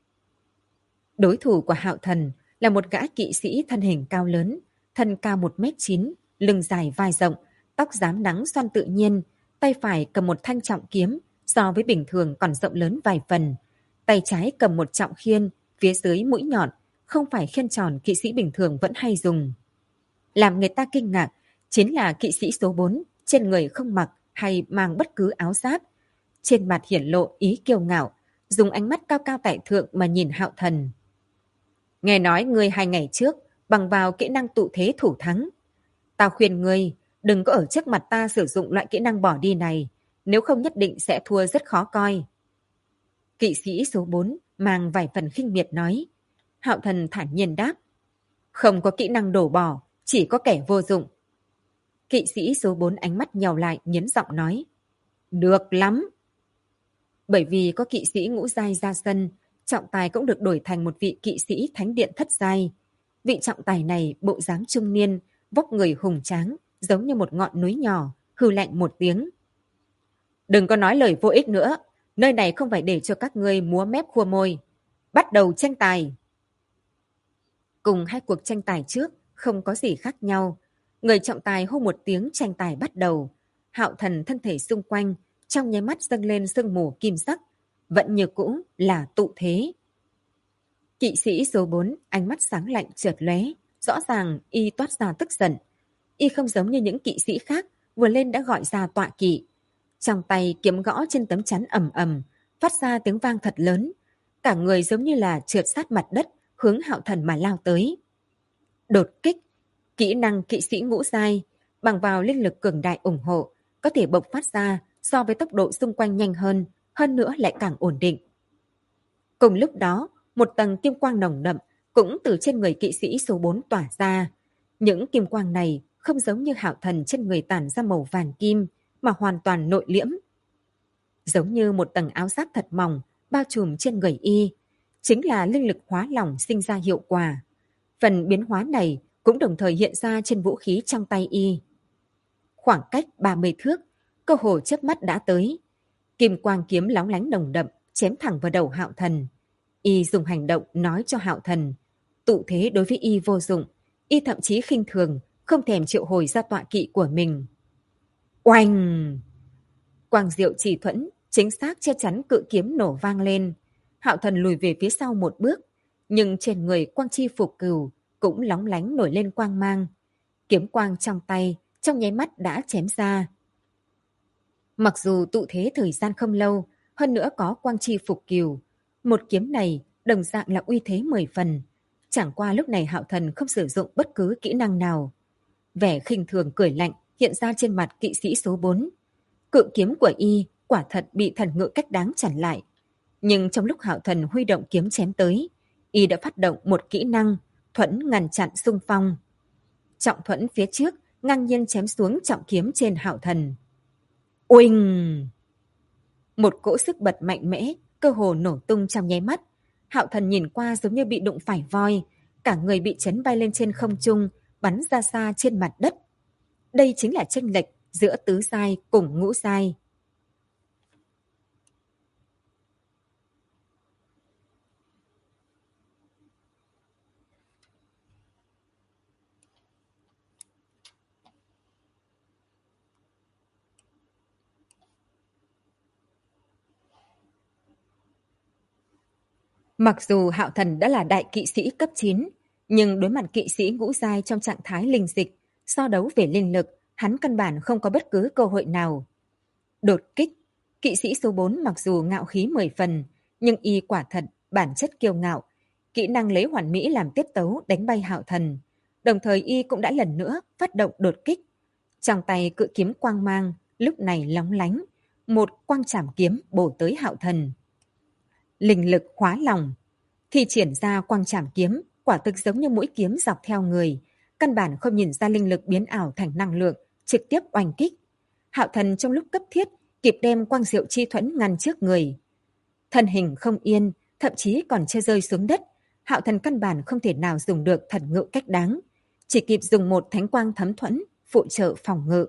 A: Đối thủ của Hạo Thần là một gã kỵ sĩ thân hình cao lớn, thân cao 1m9, lưng dài vai rộng, tóc rám nắng xoăn tự nhiên, tay phải cầm một thanh trọng kiếm, so với bình thường còn rộng lớn vài phần. Tay trái cầm một trọng khiên, phía dưới mũi nhọn, không phải khiên tròn kỵ sĩ bình thường vẫn hay dùng. Làm người ta kinh ngạc, chính là kỵ sĩ số 4, trên người không mặc hay mang bất cứ áo giáp. Trên mặt hiển lộ ý kiêu ngạo, dùng ánh mắt cao cao tại thượng mà nhìn Hạo Thần. Nghe nói ngươi 2 ngày trước, bằng vào kỹ năng tụ thế thủ thắng. Tao khuyên ngươi, đừng có ở trước mặt ta sử dụng loại kỹ năng bỏ đi này, nếu không nhất định sẽ thua rất khó coi. Kỵ sĩ số 4 mang vài phần khinh miệt nói. Hạo Thần thản nhiên đáp. Không có kỹ năng đổ bỏ, chỉ có kẻ vô dụng. Kỵ sĩ số 4 ánh mắt nhèo lại, nhấn giọng nói. Được lắm. Bởi vì có kỵ sĩ ngũ giai ra sân, trọng tài cũng được đổi thành một vị kỵ sĩ thánh điện thất giai. Vị trọng tài này bộ dáng trung niên, vóc người hùng tráng, giống như một ngọn núi nhỏ, hừ lạnh một tiếng. Đừng có nói lời vô ích nữa, nơi này không phải để cho các ngươi múa mép khua môi. Bắt đầu tranh tài. Cùng 2 cuộc tranh tài trước, không có gì khác nhau. Người trọng tài hô một tiếng tranh tài bắt đầu. Hạo Thần thân thể xung quanh, trong nháy mắt dâng lên sương mù kim sắc, vẫn như cũ là tụ thế. Kỵ sĩ số 4 ánh mắt sáng lạnh chợt lóe, rõ ràng y toát ra tức giận. Y không giống như những kỵ sĩ khác, vừa lên đã gọi ra tọa kỵ. Trong tay kiếm gõ trên tấm chắn ầm ầm, phát ra tiếng vang thật lớn. Cả người giống như là trượt sát mặt đất, hướng Hạo Thần mà lao tới. Đột kích, kỹ năng kỵ sĩ ngũ giai, bằng vào linh lực cường đại ủng hộ, có thể bộc phát ra so với tốc độ xung quanh nhanh hơn nữa lại càng ổn định. Cùng lúc đó, một tầng kim quang nồng đậm cũng từ trên người kỵ sĩ số 4 tỏa ra. Những kim quang này không giống như Hạo Thần trên người tản ra màu vàng kim, mà hoàn toàn nội liễm. Giống như một tầng áo giáp thật mỏng bao trùm trên người y, chính là linh lực hóa lỏng sinh ra hiệu quả. Phần biến hóa này cũng đồng thời hiện ra trên vũ khí trong tay y. Khoảng cách 30 thước, cơ hồ chớp mắt đã tới. Kim quang kiếm lóng lánh nồng đậm chém thẳng vào đầu Hạo Thần. Y dùng hành động nói cho Hạo Thần, tụ thế đối với y vô dụng, y thậm chí khinh thường, không thèm triệu hồi ra tọa kỵ của mình. Oanh! Quang diệu chỉ thuẫn, chính xác che chắn cự kiếm nổ vang lên. Hạo Thần lùi về phía sau một bước, nhưng trên người quang chi phục cửu cũng lóng lánh nổi lên quang mang. Kiếm quang trong tay trong nháy mắt đã chém ra. Mặc dù tụ thế thời gian không lâu, hơn nữa có quang chi phục cửu, một kiếm này đồng dạng là uy thế 10 phần. Chẳng qua lúc này Hạo Thần không sử dụng bất cứ kỹ năng nào. Vẻ khinh thường cười lạnh hiện ra trên mặt kỵ sĩ số 4. Cự kiếm của y quả thật bị thần ngự cách đáng chặn lại. Nhưng trong lúc Hạo Thần huy động kiếm chém tới, y đã phát động một kỹ năng thuẫn ngăn chặn xung phong. Trọng thuẫn phía trước ngang nhiên chém xuống trọng kiếm trên Hạo Thần. Oanh! Một cỗ sức bật mạnh mẽ, cơ hồ nổ tung trong nháy mắt. Hạo Thần nhìn qua giống như bị đụng phải voi, cả người bị chấn bay lên trên không trung, bắn ra xa trên mặt đất. Đây chính là chênh lệch giữa tứ giai cùng ngũ giai. Mặc dù Hạo Thần đã là đại kỵ sĩ cấp 9, nhưng đối mặt kỵ sĩ ngũ giai trong trạng thái linh dịch, so đấu về linh lực, hắn căn bản không có bất cứ cơ hội nào. Đột kích, kỵ sĩ số 4 mặc dù ngạo khí 10 phần, nhưng y quả thật bản chất kiêu ngạo, kỹ năng lấy hoàn mỹ làm tiết tấu đánh bay Hạo Thần. Đồng thời y cũng đã lần nữa phát động đột kích. Trong tay cự kiếm quang mang, lúc này lóng lánh, một quang trảm kiếm bổ tới Hạo Thần. Linh lực hóa lòng, thì triển ra quang trảm kiếm, quả thực giống như mũi kiếm dọc theo người, căn bản không nhìn ra linh lực biến ảo thành năng lượng, trực tiếp oanh kích. Hạo Thần trong lúc cấp thiết kịp đem quang diệu chi thuẫn ngăn trước người. Thân hình không yên, thậm chí còn chưa rơi xuống đất, Hạo Thần căn bản không thể nào dùng được thần ngự cách đáng, chỉ kịp dùng một thánh quang thấm thuẫn phụ trợ phòng ngự.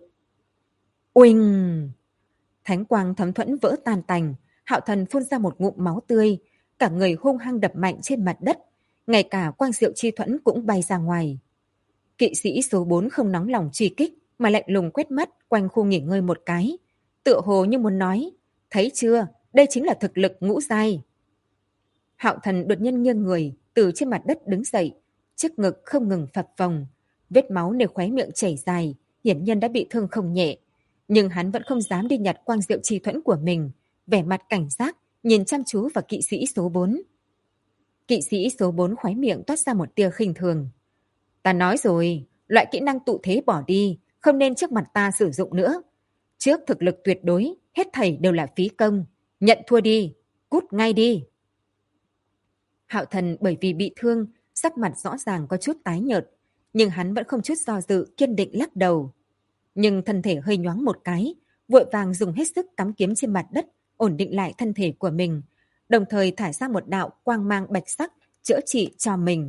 A: Uỳnh! Thánh quang thấm thuẫn vỡ tan tành, Hạo Thần phun ra một ngụm máu tươi, cả người hung hăng đập mạnh trên mặt đất, ngay cả quang diệu chi thuẫn cũng bay ra ngoài. Kỵ sĩ số 4 không nóng lòng truy kích, mà lạnh lùng quét mắt quanh khu nghỉ ngơi một cái, tựa hồ như muốn nói, thấy chưa, đây chính là thực lực ngũ giai. Hạo Thần đột nhiên nghiêng người, từ trên mặt đất đứng dậy, trước ngực không ngừng phập phồng, vết máu nơi khóe miệng chảy dài, hiển nhiên đã bị thương không nhẹ, nhưng hắn vẫn không dám đi nhặt quang diệu chi thuẫn của mình, vẻ mặt cảnh giác, nhìn chăm chú vào kỵ sĩ số 4. Kỵ sĩ số 4 khóe miệng toát ra một tia khinh thường. Ta nói rồi, loại kỹ năng tụ thế bỏ đi, không nên trước mặt ta sử dụng nữa. Trước thực lực tuyệt đối, hết thảy đều là phí công. Nhận thua đi, cút ngay đi. Hạo Thần bởi vì bị thương, sắc mặt rõ ràng có chút tái nhợt, nhưng hắn vẫn không chút do dự, kiên định lắc đầu. Nhưng thân thể hơi nhoáng một cái, vội vàng dùng hết sức cắm kiếm trên mặt đất, ổn định lại thân thể của mình, đồng thời thả ra một đạo quang mang bạch sắc, chữa trị cho mình.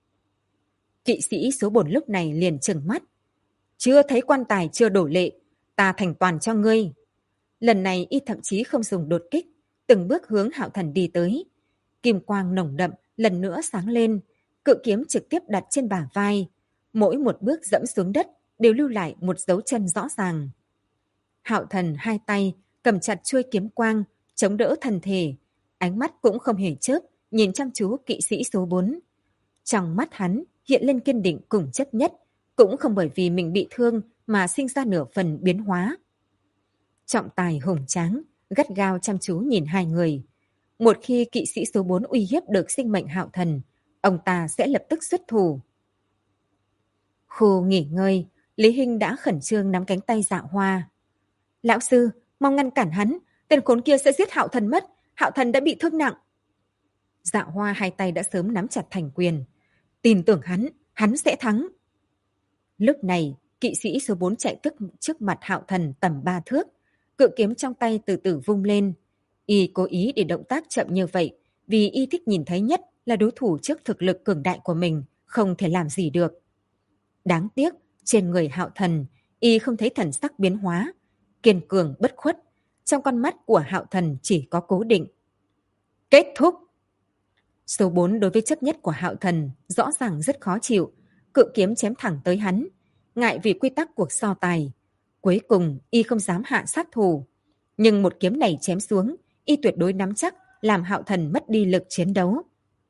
A: Kỵ sĩ số 4 lúc này liền trừng mắt. Chưa thấy quan tài chưa đổ lệ, ta thành toàn cho ngươi. Lần này y thậm chí không dùng đột kích, từng bước hướng Hạo Thần đi tới. Kim quang nồng đậm lần nữa sáng lên, cự kiếm trực tiếp đặt trên bả vai. Mỗi một bước dẫm xuống đất đều lưu lại một dấu chân rõ ràng. Hạo Thần hai tay cầm chặt chuôi kiếm quang, chống đỡ thân thể, ánh mắt cũng không hề chớp, nhìn chăm chú kỵ sĩ số 4. Trong mắt hắn hiện lên kiên định cùng chấp nhất, cũng không bởi vì mình bị thương mà sinh ra nửa phần biến hóa. Trọng tài hùng tráng, gắt gao chăm chú nhìn hai người. Một khi kỵ sĩ số 4 uy hiếp được sinh mệnh Hạo Thần, ông ta sẽ lập tức xuất thủ. Khu nghỉ ngơi, Lý Hinh đã khẩn trương nắm cánh tay Dạ Hoa. Lão sư, mong ngăn cản hắn, tên khốn kia sẽ giết Hạo Thần mất, Hạo Thần đã bị thương nặng. Dạ Hoa hai tay đã sớm nắm chặt thành quyền. Tin tưởng hắn sẽ thắng. Lúc này, kỵ sĩ số 4 chạy tức trước mặt Hạo Thần tầm 3 thước, cự kiếm trong tay từ từ vung lên. Y cố ý để động tác chậm như vậy, vì y thích nhìn thấy nhất là đối thủ trước thực lực cường đại của mình, không thể làm gì được. Đáng tiếc, trên người Hạo Thần, y không thấy thần sắc biến hóa, kiên cường bất khuất. Trong con mắt của Hạo Thần chỉ có cố định. Kết thúc! Số 4 đối với chấp nhất của Hạo Thần rõ ràng rất khó chịu, cự kiếm chém thẳng tới hắn, ngại vì quy tắc cuộc so tài. Cuối cùng, y không dám hạ sát thủ. Nhưng một kiếm này chém xuống, y tuyệt đối nắm chắc làm Hạo Thần mất đi lực chiến đấu.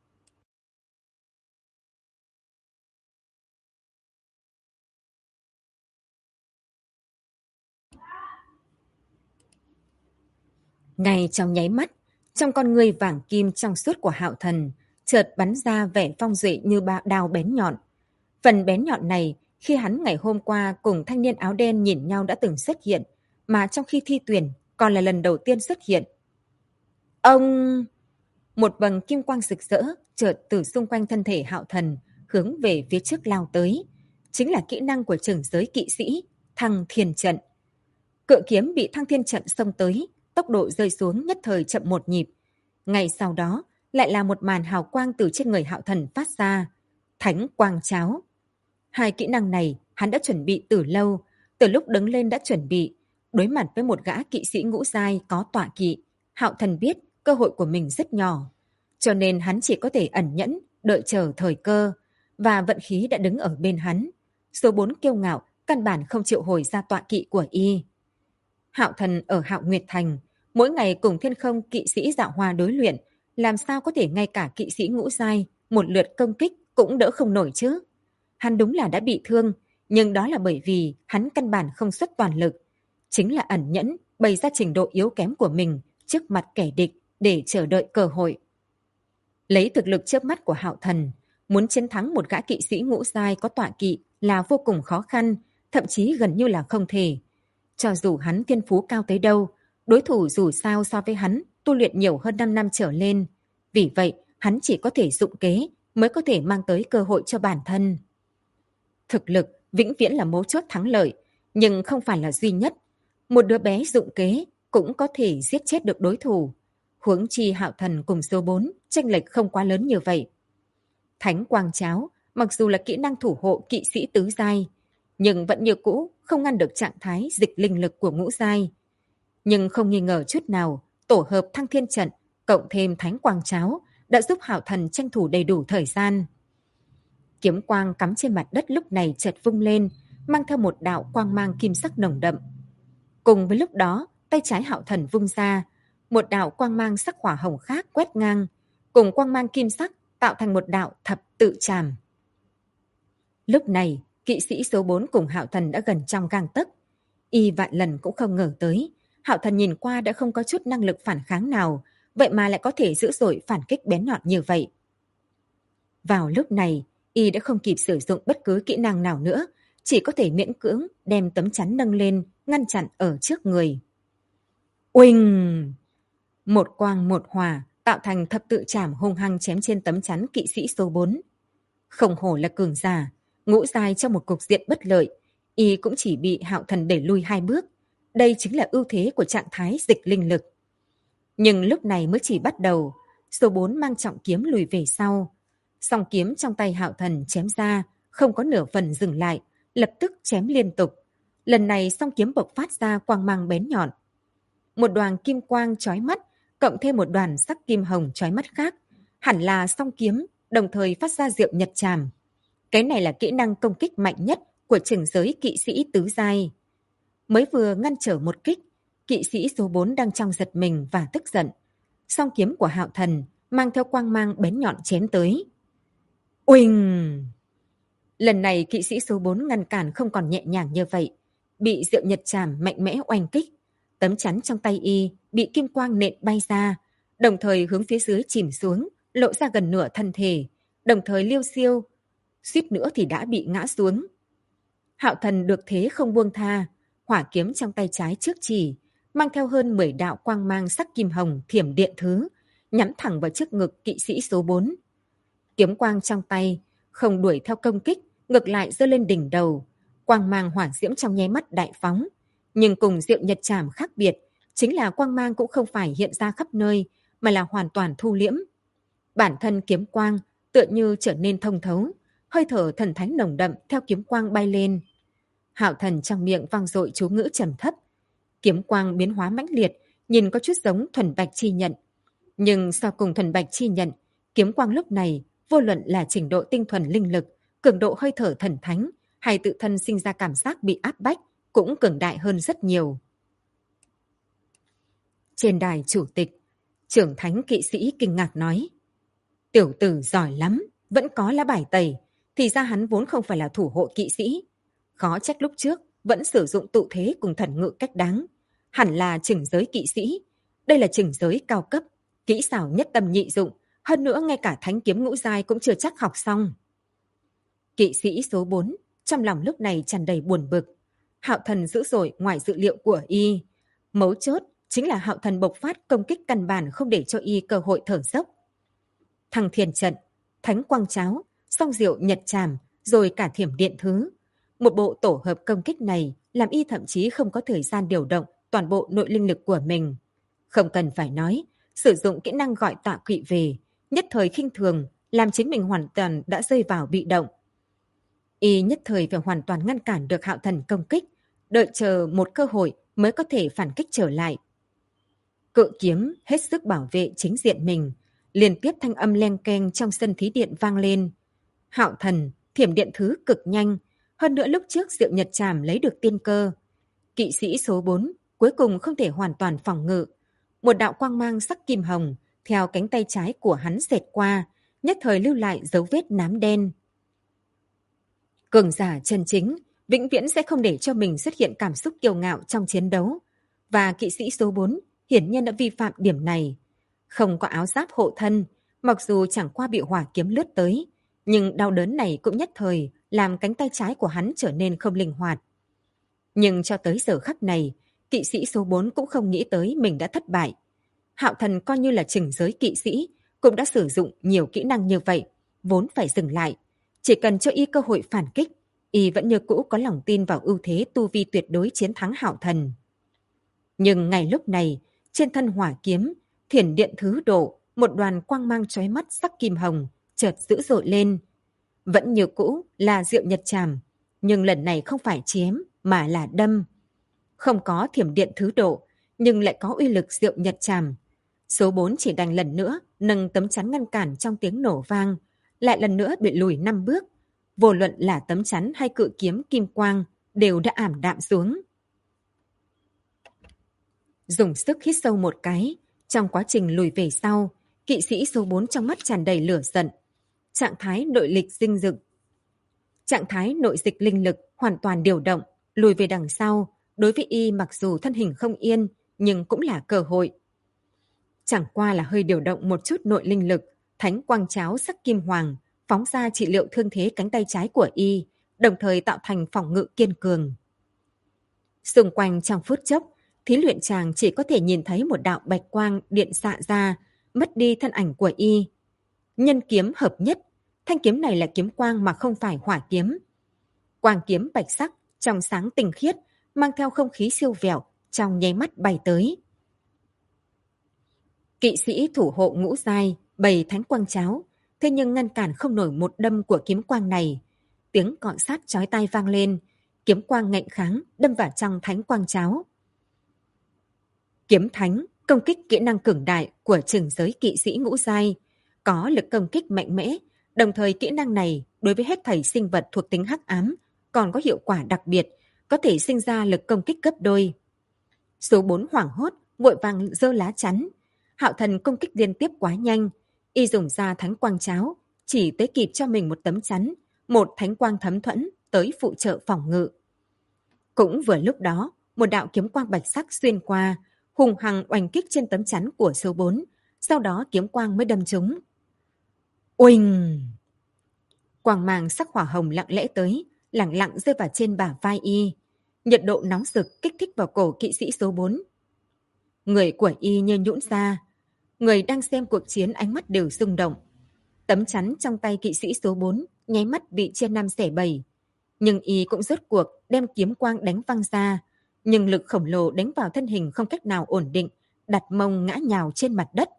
A: Ngay trong nháy mắt, trong con người vàng kim trong suốt của Hạo Thần chợt bắn ra vẻ phong duệ như ba đao bén nhọn. Phần bén nhọn này, khi hắn ngày hôm qua cùng thanh niên áo đen nhìn nhau đã từng xuất hiện, mà trong khi thi tuyển còn là lần đầu tiên xuất hiện. Ông! Một vầng kim quang rực rỡ chợt từ xung quanh thân thể Hạo Thần hướng về phía trước lao tới. Chính là kỹ năng của trưởng giới kỵ sĩ, Thăng Thiên Trận. Cự kiếm bị Thăng Thiên Trận xông tới, tốc độ rơi xuống nhất thời chậm một nhịp. Ngay sau đó, lại là một màn hào quang từ trên người Hạo Thần phát ra. Thánh quang cháo. Hai kỹ năng này hắn đã chuẩn bị từ lâu, từ lúc đứng lên đã chuẩn bị. Đối mặt với một gã kỵ sĩ ngũ giai có tọa kỵ, Hạo Thần biết cơ hội của mình rất nhỏ. Cho nên hắn chỉ có thể ẩn nhẫn, đợi chờ thời cơ. Và vận khí đã đứng ở bên hắn. Số 4 kiêu ngạo, căn bản không chịu hồi ra tọa kỵ của y. Hạo Thần ở Hạo Nguyệt Thành, mỗi ngày cùng Thiên Không kỵ sĩ Dạ Hoa đối luyện, làm sao có thể ngay cả kỵ sĩ ngũ giai một lượt công kích cũng đỡ không nổi chứ? Hắn đúng là đã bị thương, nhưng đó là bởi vì hắn căn bản không xuất toàn lực. Chính là ẩn nhẫn bày ra trình độ yếu kém của mình trước mặt kẻ địch để chờ đợi cơ hội. Lấy thực lực chớp mắt của Hạo Thần, muốn chiến thắng một gã kỵ sĩ ngũ giai có tọa kỵ là vô cùng khó khăn, thậm chí gần như là không thể. Cho dù hắn thiên phú cao tới đâu, đối thủ dù sao so với hắn tu luyện nhiều hơn 5 năm trở lên. Vì vậy, hắn chỉ có thể dụng kế mới có thể mang tới cơ hội cho bản thân. Thực lực vĩnh viễn là mấu chốt thắng lợi, nhưng không phải là duy nhất. Một đứa bé dụng kế cũng có thể giết chết được đối thủ. Huống chi Hạo Thần cùng số 4 chênh lệch không quá lớn như vậy. Thánh Quang Cháo mặc dù là kỹ năng thủ hộ kỵ sĩ tứ giai, nhưng vẫn như cũ không ngăn được trạng thái dịch linh lực của ngũ giai. Nhưng không nghi ngờ chút nào, tổ hợp Thăng Thiên Trận cộng thêm Thánh Quang Cháo đã giúp Hạo Thần tranh thủ đầy đủ thời gian. Kiếm quang cắm trên mặt đất lúc này chợt vung lên, mang theo một đạo quang mang kim sắc nồng đậm. Cùng với lúc đó, tay trái Hạo Thần vung ra, một đạo quang mang sắc hỏa hồng khác quét ngang, cùng quang mang kim sắc tạo thành một đạo thập tự trảm. Lúc này, kỵ sĩ số 4 cùng Hạo Thần đã gần trong gang tấc. Y vạn lần cũng không ngờ tới, Hạo Thần nhìn qua đã không có chút năng lực phản kháng nào, vậy mà lại có thể dữ dội phản kích bén nhọn như vậy. Vào lúc này, Y đã không kịp sử dụng bất cứ kỹ năng nào nữa, chỉ có thể miễn cưỡng đem tấm chắn nâng lên, ngăn chặn ở trước người. Uỳnh! Một quang một hỏa tạo thành thập tự trảm hung hăng chém trên tấm chắn kỵ sĩ số 4. Không hổ là cường giả, ngũ giai trong một cục diện bất lợi, Y cũng chỉ bị Hạo Thần đẩy lui 2 bước. Đây chính là ưu thế của trạng thái dịch linh lực. Nhưng lúc này mới chỉ bắt đầu, số 4 mang trọng kiếm lùi về sau. Song kiếm trong tay Hạo Thần chém ra, không có nửa phần dừng lại, lập tức chém liên tục. Lần này song kiếm bộc phát ra quang mang bén nhọn. Một đoàn kim quang chói mắt, cộng thêm một đoàn sắc kim hồng chói mắt khác, hẳn là song kiếm, đồng thời phát ra diệu nhật trảm. Cái này là kỹ năng công kích mạnh nhất của chừng giới kỵ sĩ tứ giai. Mới vừa ngăn trở một kích, kỵ sĩ số 4 đang trong giật mình và tức giận. Song kiếm của Hạo Thần mang theo quang mang bén nhọn chém tới. Uỳnh! Lần này kỵ sĩ số 4 ngăn cản không còn nhẹ nhàng như vậy, bị diệu nhật trảm mạnh mẽ oanh kích. Tấm chắn trong tay Y bị kim quang nện bay ra, đồng thời hướng phía dưới chìm xuống, lộ ra gần nửa thân thể, đồng thời liêu xiêu, suýt nữa thì đã bị ngã xuống. Hạo Thần được thế không buông tha, hỏa kiếm trong tay trái trước chỉ, mang theo hơn 10 đạo quang mang sắc kim hồng thiểm điện thứ, nhắm thẳng vào trước ngực kỵ sĩ số 4. Kiếm quang trong tay không đuổi theo công kích, ngược lại giơ lên đỉnh đầu, quang mang hỏa diễm trong nháy mắt đại phóng. Nhưng cùng diệu nhật trảm khác biệt, chính là quang mang cũng không phải hiện ra khắp nơi, mà là hoàn toàn thu liễm. Bản thân kiếm quang tựa như trở nên thông thấu, hơi thở thần thánh nồng đậm theo kiếm quang bay lên. Hạo Thần trong miệng vang dội chú ngữ trầm thấp. Kiếm quang biến hóa mãnh liệt, nhìn có chút giống thuần bạch chi nhận. Nhưng so cùng thuần bạch chi nhận, kiếm quang lúc này vô luận là trình độ tinh thuần linh lực, cường độ hơi thở thần thánh, hay tự thân sinh ra cảm giác bị áp bách, cũng cường đại hơn rất nhiều. Trên đài chủ tịch, trưởng thánh kỵ sĩ kinh ngạc nói: Tiểu tử giỏi lắm, vẫn có lá bài tẩy, thì ra hắn vốn không phải là thủ hộ kỵ sĩ. Khó trách lúc trước vẫn sử dụng tụ thế cùng thần ngự cách đáng. Hẳn là chừng giới kỵ sĩ. Đây là chừng giới cao cấp, kỹ xảo nhất tâm nhị dụng, hơn nữa ngay cả thánh kiếm ngũ giai cũng chưa chắc học xong. Kỵ sĩ số 4 trong lòng lúc này tràn đầy buồn bực. Hạo Thần dữ dội ngoài dự liệu của Y. Mấu chốt chính là Hạo Thần bộc phát công kích căn bản không để cho Y cơ hội thở dốc. Thăng Thiên Trận, Thánh Quang Cháo, song diệu nhật trảm, rồi cả thiểm điện thứ. Một bộ tổ hợp công kích này làm Y thậm chí không có thời gian điều động toàn bộ nội linh lực của mình. Không cần phải nói, sử dụng kỹ năng gọi tọa kỵ về, nhất thời khinh thường, làm chính mình hoàn toàn đã rơi vào bị động. Y nhất thời phải hoàn toàn ngăn cản được Hạo Thần công kích, đợi chờ một cơ hội mới có thể phản kích trở lại. Cự kiếm hết sức bảo vệ chính diện mình, liên tiếp thanh âm len keng trong sân thí điện vang lên. Hạo Thần, thiểm điện thứ cực nhanh, hơn nữa lúc trước diệu nhật trảm lấy được tiên cơ. Kỵ sĩ số 4 cuối cùng không thể hoàn toàn phòng ngự. Một đạo quang mang sắc kim hồng, theo cánh tay trái của hắn xẹt qua, nhất thời lưu lại dấu vết nám đen. Cường giả chân chính, vĩnh viễn sẽ không để cho mình xuất hiện cảm xúc kiêu ngạo trong chiến đấu. Và kỵ sĩ số 4 hiển nhiên đã vi phạm điểm này. Không có áo giáp hộ thân, mặc dù chẳng qua bị hỏa kiếm lướt tới, nhưng đau đớn này cũng nhất thời làm cánh tay trái của hắn trở nên không linh hoạt. Nhưng cho tới giờ khắc này, kỵ sĩ số 4 cũng không nghĩ tới mình đã thất bại. Hạo Thần coi như là chừng giới kỵ sĩ, cũng đã sử dụng nhiều kỹ năng như vậy, vốn phải dừng lại. Chỉ cần cho y cơ hội phản kích, y vẫn như cũ có lòng tin vào ưu thế tu vi tuyệt đối chiến thắng Hạo Thần. Nhưng ngay lúc này, trên thân hỏa kiếm, thiền điện thứ độ, một đoàn quang mang chói mắt sắc kim hồng, chợt dữ dội lên. Vẫn như cũ là Diệu Nhật Trảm, nhưng lần này không phải chém mà là đâm. Không có thiểm điện thứ độ, nhưng lại có uy lực Diệu Nhật Trảm. Số 4 chỉ đành lần nữa nâng tấm chắn ngăn cản trong tiếng nổ vang, lại lần nữa bị lùi 5 bước. Vô luận là tấm chắn hay cự kiếm kim quang đều đã ảm đạm xuống. Dùng sức hít sâu một cái, trong quá trình lùi về sau, kỵ sĩ số 4 trong mắt tràn đầy lửa giận. Trạng thái nội dịch linh lực hoàn toàn điều động, lùi về đằng sau, đối với y mặc dù thân hình không yên, nhưng cũng là cơ hội. Chẳng qua là hơi điều động một chút nội linh lực, thánh quang cháo sắc kim hoàng, phóng ra trị liệu thương thế cánh tay trái của y, đồng thời tạo thành phòng ngự kiên cường. Xung quanh trong phút chốc, thí luyện chàng chỉ có thể nhìn thấy một đạo bạch quang điện xạ ra, mất đi thân ảnh của y. Nhân kiếm hợp nhất, thanh kiếm này là kiếm quang mà không phải hỏa kiếm. Quang kiếm bạch sắc, trong sáng tinh khiết, mang theo không khí siêu vẹo, trong nháy mắt bay tới. Kỵ sĩ thủ hộ ngũ giai, bày thánh quang cháo, thế nhưng ngăn cản không nổi một đâm của kiếm quang này. Tiếng cọ sát chói tai vang lên, kiếm quang ngạnh kháng, đâm vào trong thánh quang cháo. Kiếm thánh, công kích kỹ năng cường đại của trường giới kỵ sĩ ngũ giai, có lực công kích mạnh mẽ, đồng thời kỹ năng này đối với hết thảy sinh vật thuộc tính hắc ám còn có hiệu quả đặc biệt, có thể sinh ra lực công kích gấp đôi. Số 4 hoảng hốt, vội vàng giơ lá chắn. Hạo Thần công kích liên tiếp quá nhanh, y dùng ra thánh quang cháo, chỉ tới kịp cho mình một tấm chắn, một thánh quang thấm thuẫn tới phụ trợ phòng ngự. Cũng vừa lúc đó, một đạo kiếm quang bạch sắc xuyên qua, hùng hằng oanh kích trên tấm chắn của số 4, sau đó kiếm quang mới đâm trúng. Oanh! Quang mang sắc hỏa hồng lặng lẽ tới, lẳng lặng rơi vào trên bả vai y. Nhiệt độ nóng rực kích thích vào cổ kỵ sĩ số 4. Người của y như nhũn ra. Người đang xem cuộc chiến ánh mắt đều rung động. Tấm chắn trong tay kỵ sĩ số 4 nháy mắt bị chia 5 xẻ 7. Nhưng y cũng rốt cuộc đem kiếm quang đánh văng ra. Nhưng lực khổng lồ đánh vào thân hình không cách nào ổn định, đặt mông ngã nhào trên mặt đất.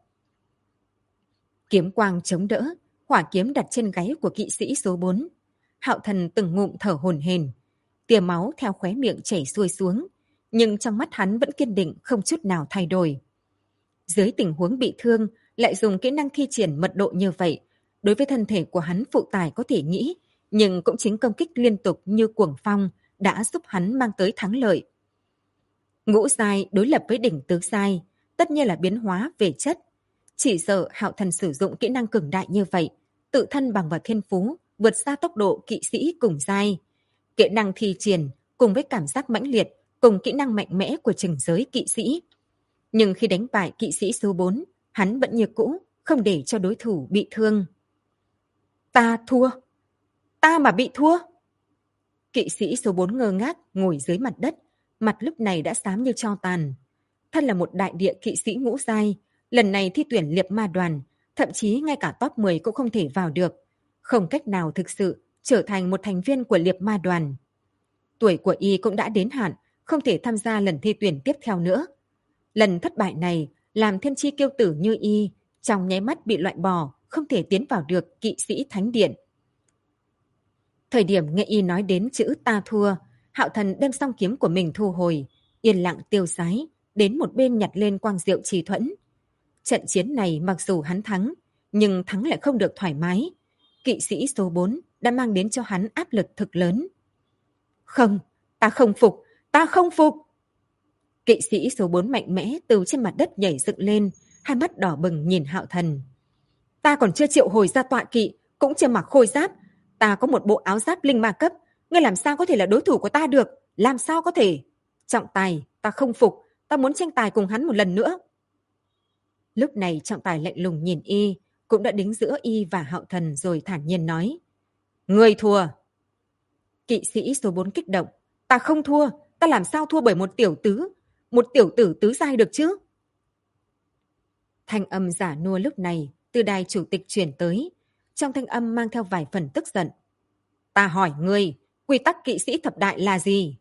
A: Kiếm quang chống đỡ, hỏa kiếm đặt trên gáy của kỵ sĩ số 4. Hạo Thần từng ngụm thở hổn hển, tia máu theo khóe miệng chảy xuôi xuống, nhưng trong mắt hắn vẫn kiên định không chút nào thay đổi. Dưới tình huống bị thương, lại dùng kỹ năng thi triển mật độ như vậy, đối với thân thể của hắn phụ tải có thể nghĩ, nhưng cũng chính công kích liên tục như cuồng phong đã giúp hắn mang tới thắng lợi. Ngũ giai đối lập với đỉnh tứ giai, tất nhiên là biến hóa về chất. Chỉ sợ Hạo Thần sử dụng kỹ năng cường đại như vậy, tự thân bằng vào thiên phú, vượt xa tốc độ kỵ sĩ cùng giai. Kỹ năng thi triển cùng với cảm giác mãnh liệt, cùng kỹ năng mạnh mẽ của trừng giới kỵ sĩ. Nhưng khi đánh bại kỵ sĩ số 4, hắn vẫn như cũ, không để cho đối thủ bị thương. Ta thua! Ta mà bị thua! Kỵ sĩ số 4 ngơ ngác ngồi dưới mặt đất, mặt lúc này đã xám như tro tàn. Thân là một đại địa kỵ sĩ ngũ giai, lần này thi tuyển liệp ma đoàn, thậm chí ngay cả top 10 cũng không thể vào được. Không cách nào thực sự trở thành một thành viên của liệp ma đoàn. Tuổi của y cũng đã đến hạn, không thể tham gia lần thi tuyển tiếp theo nữa. Lần thất bại này làm thiên chi kiêu tử như y, trong nháy mắt bị loại bỏ, không thể tiến vào được kỵ sĩ thánh điện. Thời điểm nghe y nói đến chữ ta thua, Hạo Thần đem song kiếm của mình thu hồi, yên lặng tiêu sái, đến một bên nhặt lên quang diệu trì thuẫn. Trận chiến này mặc dù hắn thắng, nhưng thắng lại không được thoải mái. Kỵ sĩ số 4 đã mang đến cho hắn áp lực thực lớn. Không, ta không phục, ta không phục! Kỵ sĩ số 4 mạnh mẽ từ trên mặt đất nhảy dựng lên, hai mắt đỏ bừng nhìn Hạo Thần. Ta còn chưa triệu hồi ra tọa kỵ, cũng chưa mặc khôi giáp. Ta có một bộ áo giáp linh ma cấp, ngươi làm sao có thể là đối thủ của ta được? Làm sao có thể? Trọng Tài, ta không phục, ta muốn tranh tài cùng hắn một lần nữa. Lúc này Trọng Tài lạnh lùng nhìn y, cũng đã đứng giữa y và Hạo Thần rồi thản nhiên nói. Ngươi thua. Kỵ sĩ số 4 kích động. Ta không thua, ta làm sao thua bởi một tiểu tử tứ giai được chứ? Thanh âm giả nua lúc này từ đài chủ tịch truyền tới, trong thanh âm mang theo vài phần tức giận. Ta hỏi ngươi, quy tắc kỵ sĩ thập đại là gì?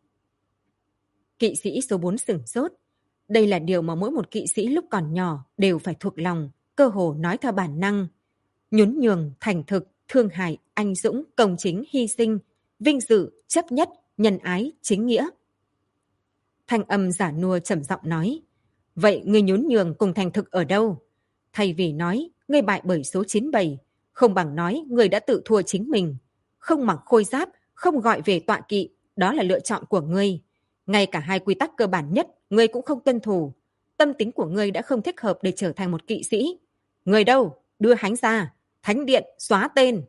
A: Kỵ sĩ số 4 sửng sốt. Đây là điều mà mỗi một kỵ sĩ lúc còn nhỏ đều phải thuộc lòng, cơ hồ nói theo bản năng. Nhún nhường, thành thực, thương hại, anh dũng, công chính, hy sinh, vinh dự, chấp nhất, nhân ái, chính nghĩa. Thanh âm giả nua trầm giọng nói. Vậy ngươi nhún nhường cùng thành thực ở đâu? Thay vì nói ngươi bại bởi số 97, không bằng nói ngươi đã tự thua chính mình. Không mặc khôi giáp, không gọi về tọa kỵ, đó là lựa chọn của ngươi. Ngay cả hai quy tắc cơ bản nhất ngươi cũng không tuân thủ. Tâm tính của ngươi đã không thích hợp để trở thành một kỵ sĩ. Người đâu? Đưa hắn ra. Thánh điện, xóa tên.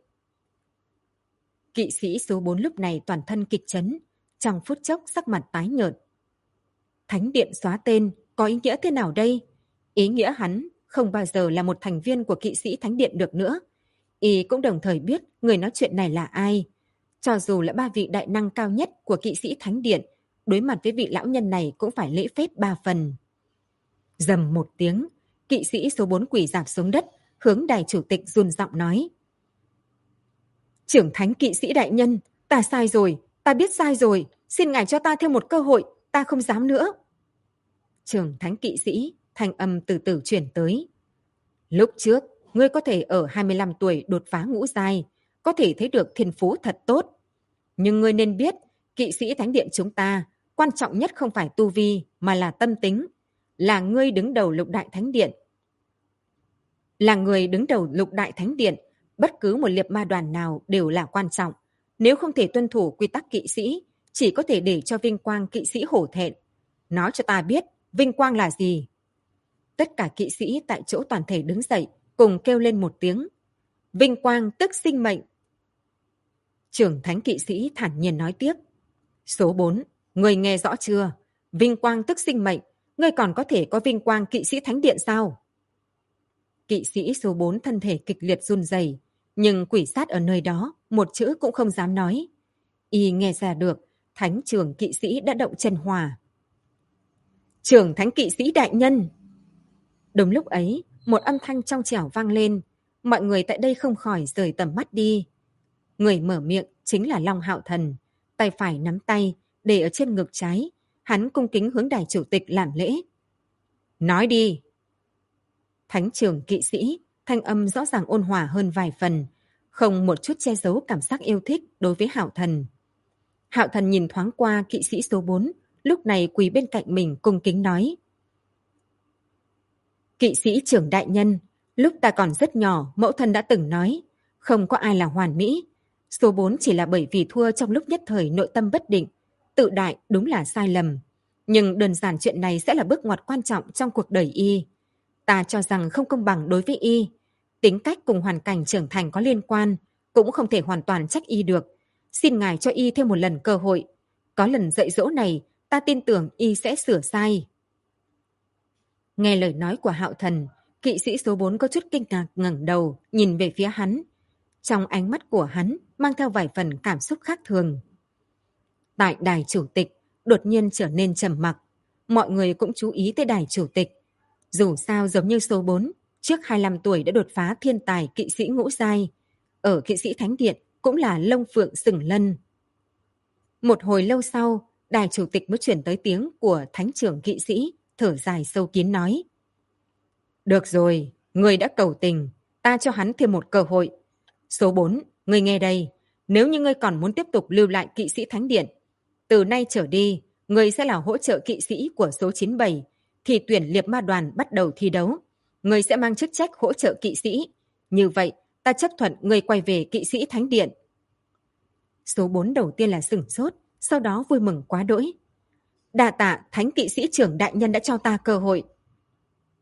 A: Kỵ sĩ số 4 lúc này toàn thân kịch chấn, trong phút chốc sắc mặt tái nhợt. Thánh điện xóa tên có ý nghĩa thế nào đây? Ý nghĩa hắn không bao giờ là một thành viên của kỵ sĩ thánh điện được nữa. Y cũng đồng thời biết người nói chuyện này là ai. Cho dù là ba vị đại năng cao nhất của kỵ sĩ thánh điện, đối mặt với vị lão nhân này cũng phải lễ phép 3 phần. Rầm một tiếng, kỵ sĩ số 4 quỳ rạp xuống đất, hướng đài chủ tịch run giọng nói. Trưởng thánh kỵ sĩ đại nhân, ta sai rồi, ta biết sai rồi, xin ngài cho ta thêm một cơ hội, ta không dám nữa. Trưởng thánh kỵ sĩ, thanh âm từ từ chuyển tới. Lúc trước, ngươi có thể ở 25 tuổi đột phá ngũ giai, có thể thấy được thiên phú thật tốt. Nhưng ngươi nên biết, kỵ sĩ thánh điện chúng ta, quan trọng nhất không phải tu vi, mà là tâm tính. Là ngươi đứng đầu lục đại thánh điện. Là người đứng đầu lục đại thánh điện, bất cứ một liệp ma đoàn nào đều là quan trọng. Nếu không thể tuân thủ quy tắc kỵ sĩ, chỉ có thể để cho vinh quang kỵ sĩ hổ thẹn. Nói cho ta biết, vinh quang là gì? Tất cả kỵ sĩ tại chỗ toàn thể đứng dậy, cùng kêu lên một tiếng. Vinh quang tức sinh mệnh. Trưởng thánh kỵ sĩ thản nhiên nói tiếp. Số 4, ngươi nghe rõ chưa? Vinh quang tức sinh mệnh, ngươi còn có thể có vinh quang kỵ sĩ thánh điện sao? Kỵ sĩ số 4 thân thể kịch liệt run rẩy, nhưng quỷ sát ở nơi đó một chữ cũng không dám nói. Y nghe ra được, thánh trưởng kỵ sĩ đã động chân hỏa. Trưởng thánh kỵ sĩ đại nhân! Đúng lúc ấy, một âm thanh trong trẻo vang lên, mọi người tại đây không khỏi rời tầm mắt đi. Người mở miệng chính là Long Hạo Thần, tay phải nắm tay, để ở trên ngực trái, hắn cung kính hướng đài chủ tịch làm lễ. Nói đi! Thánh trưởng kỵ sĩ, thanh âm rõ ràng ôn hòa hơn vài phần, không một chút che giấu cảm giác yêu thích đối với Hạo Thần. Hạo Thần nhìn thoáng qua kỵ sĩ số 4, lúc này quỳ bên cạnh mình cung kính nói. Kỵ sĩ trưởng đại nhân, lúc ta còn rất nhỏ, mẫu thân đã từng nói, không có ai là hoàn mỹ. Số 4 chỉ là bởi vì thua trong lúc nhất thời nội tâm bất định, tự đại đúng là sai lầm. Nhưng đơn giản chuyện này sẽ là bước ngoặt quan trọng trong cuộc đời y. Ta cho rằng không công bằng đối với y. Tính cách cùng hoàn cảnh trưởng thành có liên quan, cũng không thể hoàn toàn trách y được. Xin ngài cho y thêm một lần cơ hội. Có lần dạy dỗ này, ta tin tưởng y sẽ sửa sai. Nghe lời nói của Hạo Thần, kỵ sĩ số 4 có chút kinh ngạc ngẩng đầu, nhìn về phía hắn. Trong ánh mắt của hắn mang theo vài phần cảm xúc khác thường. Tại đài chủ tịch, đột nhiên trở nên trầm mặc. Mọi người cũng chú ý tới đài chủ tịch. Dù sao giống như số 4, trước 25 tuổi đã đột phá thiên tài kỵ sĩ ngũ giai. Ở kỵ sĩ thánh điện cũng là lông phượng sừng lân. Một hồi lâu sau, đài chủ tịch mới chuyển tới tiếng của thánh trưởng kỵ sĩ, thở dài sâu kín nói. Được rồi, người đã cầu tình, ta cho hắn thêm một cơ hội. Số 4, người nghe đây, nếu như ngươi còn muốn tiếp tục lưu lại kỵ sĩ thánh điện, từ nay trở đi, người sẽ là hỗ trợ kỵ sĩ của số 97, thì tuyển liệp ma đoàn bắt đầu thi đấu. Người sẽ mang chức trách hỗ trợ kỵ sĩ. Như vậy, ta chấp thuận người quay về kỵ sĩ thánh điện. Số 4 đầu tiên là sửng sốt, sau đó vui mừng quá đỗi. Đa tạ thánh kỵ sĩ trưởng đại nhân đã cho ta cơ hội.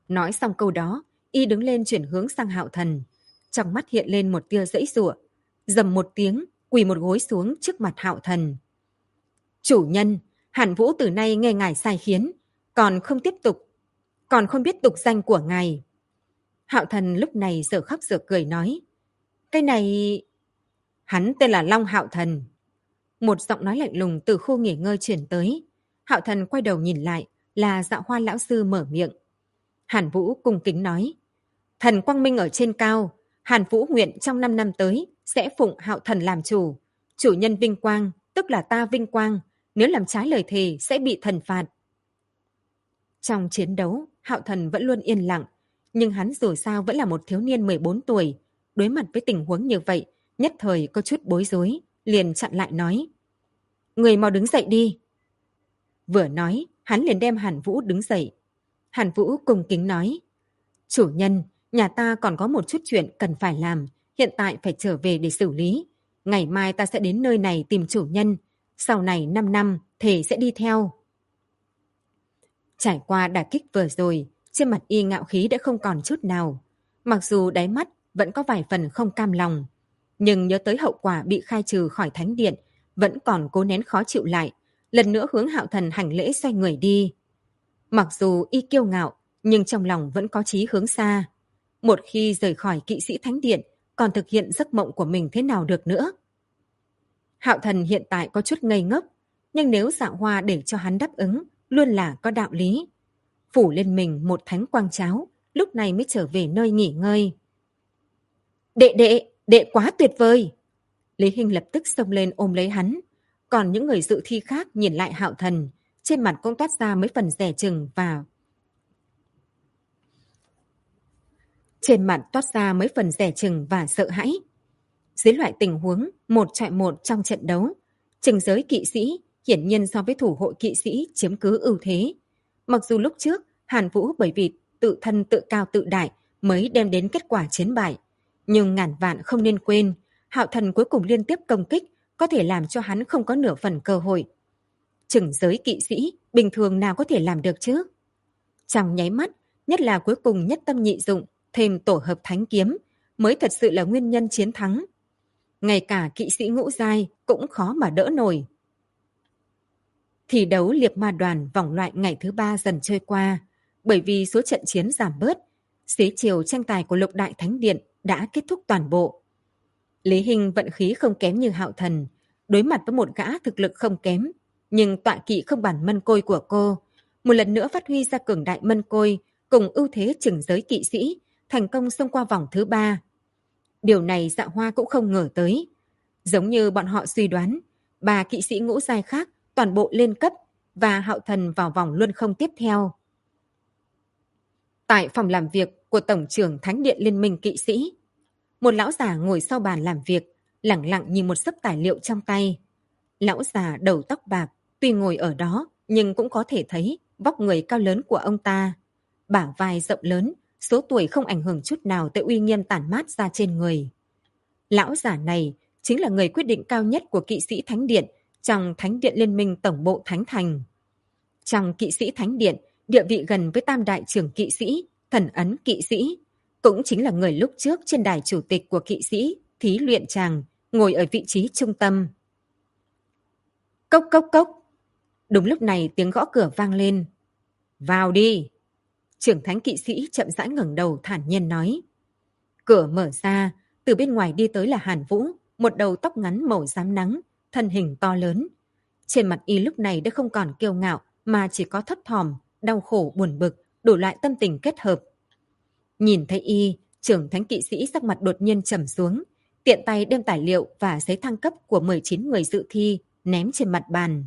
A: Nói xong câu đó, y đứng lên chuyển hướng sang Hạo Thần. Trong mắt hiện lên một tia giãy giụa, dầm một tiếng, quỳ một gối xuống trước mặt Hạo Thần. Chủ nhân, Hàn Vũ từ nay nghe ngài sai khiến, còn không biết tục danh của ngài. Hạo Thần lúc này giờ khóc giờ cười nói, cái này... Hắn tên là Long Hạo Thần. Một giọng nói lạnh lùng từ khu nghỉ ngơi chuyển tới. Hạo Thần quay đầu nhìn lại, là Dạ Hoa lão sư mở miệng. Hàn Vũ cung kính nói, thần quang minh ở trên cao, Hàn Vũ nguyện trong 5 năm tới sẽ phụng Hạo Thần làm chủ. Chủ nhân vinh quang, tức là ta vinh quang, nếu làm trái lời thề sẽ bị thần phạt. Trong chiến đấu, Hạo Thần vẫn luôn yên lặng, nhưng hắn dù sao vẫn là một thiếu niên 14 tuổi, đối mặt với tình huống như vậy, nhất thời có chút bối rối, liền chặn lại nói, người mau đứng dậy đi. Vừa nói, hắn liền đem Hàn Vũ đứng dậy. Hàn Vũ cung kính nói, chủ nhân, nhà ta còn có một chút chuyện cần phải làm, hiện tại phải trở về để xử lý. Ngày mai ta sẽ đến nơi này tìm chủ nhân, sau này 5 năm, thề sẽ đi theo. Trải qua đả kích vừa rồi, trên mặt y ngạo khí đã không còn chút nào. Mặc dù đáy mắt vẫn có vài phần không cam lòng, nhưng nhớ tới hậu quả bị khai trừ khỏi thánh điện, vẫn còn cố nén khó chịu lại, lần nữa hướng Hạo Thần hành lễ xoay người đi. Mặc dù y kiêu ngạo, nhưng trong lòng vẫn có chí hướng xa. Một khi rời khỏi kỵ sĩ thánh điện, còn thực hiện giấc mộng của mình thế nào được nữa. Hạo Thần hiện tại có chút ngây ngốc, nhưng nếu Dạ Hoa để cho hắn đáp ứng, luôn là có đạo lý. Phủ lên mình một thánh quang cháo, lúc này mới trở về nơi nghỉ ngơi. Đệ quá tuyệt vời! Lý Hinh lập tức xông lên ôm lấy hắn. Còn những người dự thi khác nhìn lại Hạo Thần, trên mặt cũng toát ra mấy phần dè chừng và sợ hãi. Dưới loại tình huống 1-1 trong trận đấu, chừng giới kỵ sĩ hiển nhiên so với thủ hộ kỵ sĩ chiếm cứ ưu thế. Mặc dù lúc trước Hàn Vũ bởi vì tự thân tự cao tự đại mới đem đến kết quả chiến bại, nhưng ngàn vạn không nên quên, Hạo Thần cuối cùng liên tiếp công kích có thể làm cho hắn không có nửa phần cơ hội. Chừng giới kỵ sĩ bình thường nào có thể làm được chứ? Trong nháy mắt, nhất là cuối cùng nhất tâm nhị dụng thêm tổ hợp thánh kiếm mới thật sự là nguyên nhân chiến thắng. Ngay cả kỵ sĩ ngũ giai cũng khó mà đỡ nổi. Thi đấu liệp ma đoàn vòng loại ngày thứ 3 dần trôi qua, bởi vì số trận chiến giảm bớt, xế chiều tranh tài của Lục Đại Thánh Điện đã kết thúc toàn bộ. Lý Hinh vận khí không kém như Hạo Thần, đối mặt với một gã thực lực không kém, nhưng tọa kỵ không bản mân côi của cô, một lần nữa phát huy ra cường đại mân côi cùng ưu thế chừng giới kỵ sĩ, thành công xông qua vòng thứ 3. Điều này Dạ Hoa cũng không ngờ tới. Giống như bọn họ suy đoán, 3 kỵ sĩ ngũ giai khác toàn bộ lên cấp và Hạo Thần vào vòng luân không tiếp theo. Tại phòng làm việc của Tổng trưởng Thánh điện Liên minh kỵ sĩ, một lão già ngồi sau bàn làm việc, lẳng lặng nhìn một xấp tài liệu trong tay. Lão già đầu tóc bạc, tuy ngồi ở đó nhưng cũng có thể thấy vóc người cao lớn của ông ta. Bả vai rộng lớn, số tuổi không ảnh hưởng chút nào tới uy nghiêm tản mát ra trên người. Lão già này chính là người quyết định cao nhất của kỵ sĩ Thánh điện trong Thánh điện Liên minh tổng bộ Thánh Thành. Trong kỵ sĩ Thánh điện, địa vị gần với tam đại trưởng kỵ sĩ, thần ấn kỵ sĩ, cũng chính là người lúc trước trên đài chủ tịch của kỵ sĩ Thí Luyện Tràng, ngồi ở vị trí trung tâm. Cốc cốc cốc. Đúng lúc này tiếng gõ cửa vang lên. Vào đi. Trưởng thánh kỵ sĩ chậm rãi ngẩng đầu thản nhiên nói. Cửa mở ra, từ bên ngoài đi tới là Hàn Vũ, một đầu tóc ngắn màu xám nắng, thân hình to lớn. Trên mặt y lúc này đã không còn kiêu ngạo, mà chỉ có thấp thỏm, đau khổ buồn bực, đủ loại tâm tình kết hợp. Nhìn thấy y, trưởng thánh kỵ sĩ sắc mặt đột nhiên trầm xuống, tiện tay đem tài liệu và giấy thăng cấp của 19 người dự thi ném trên mặt bàn.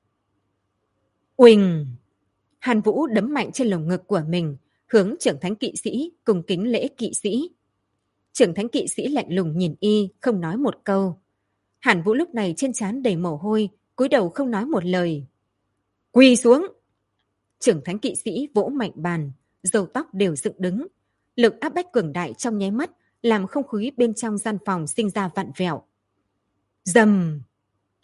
A: Uỳnh! Hàn Vũ đấm mạnh trên lồng ngực của mình, hướng trưởng thánh kỵ sĩ cùng kính lễ kỵ sĩ. Trưởng thánh kỵ sĩ lạnh lùng nhìn y, không nói một câu. Hàn Vũ lúc này trên trán đầy mồ hôi, cúi đầu không nói một lời. Quỳ xuống! Trưởng thánh kỵ sĩ vỗ mạnh bàn, râu tóc đều dựng đứng. Lực áp bách cường đại trong nháy mắt, làm không khí bên trong gian phòng sinh ra vặn vẹo. Dầm!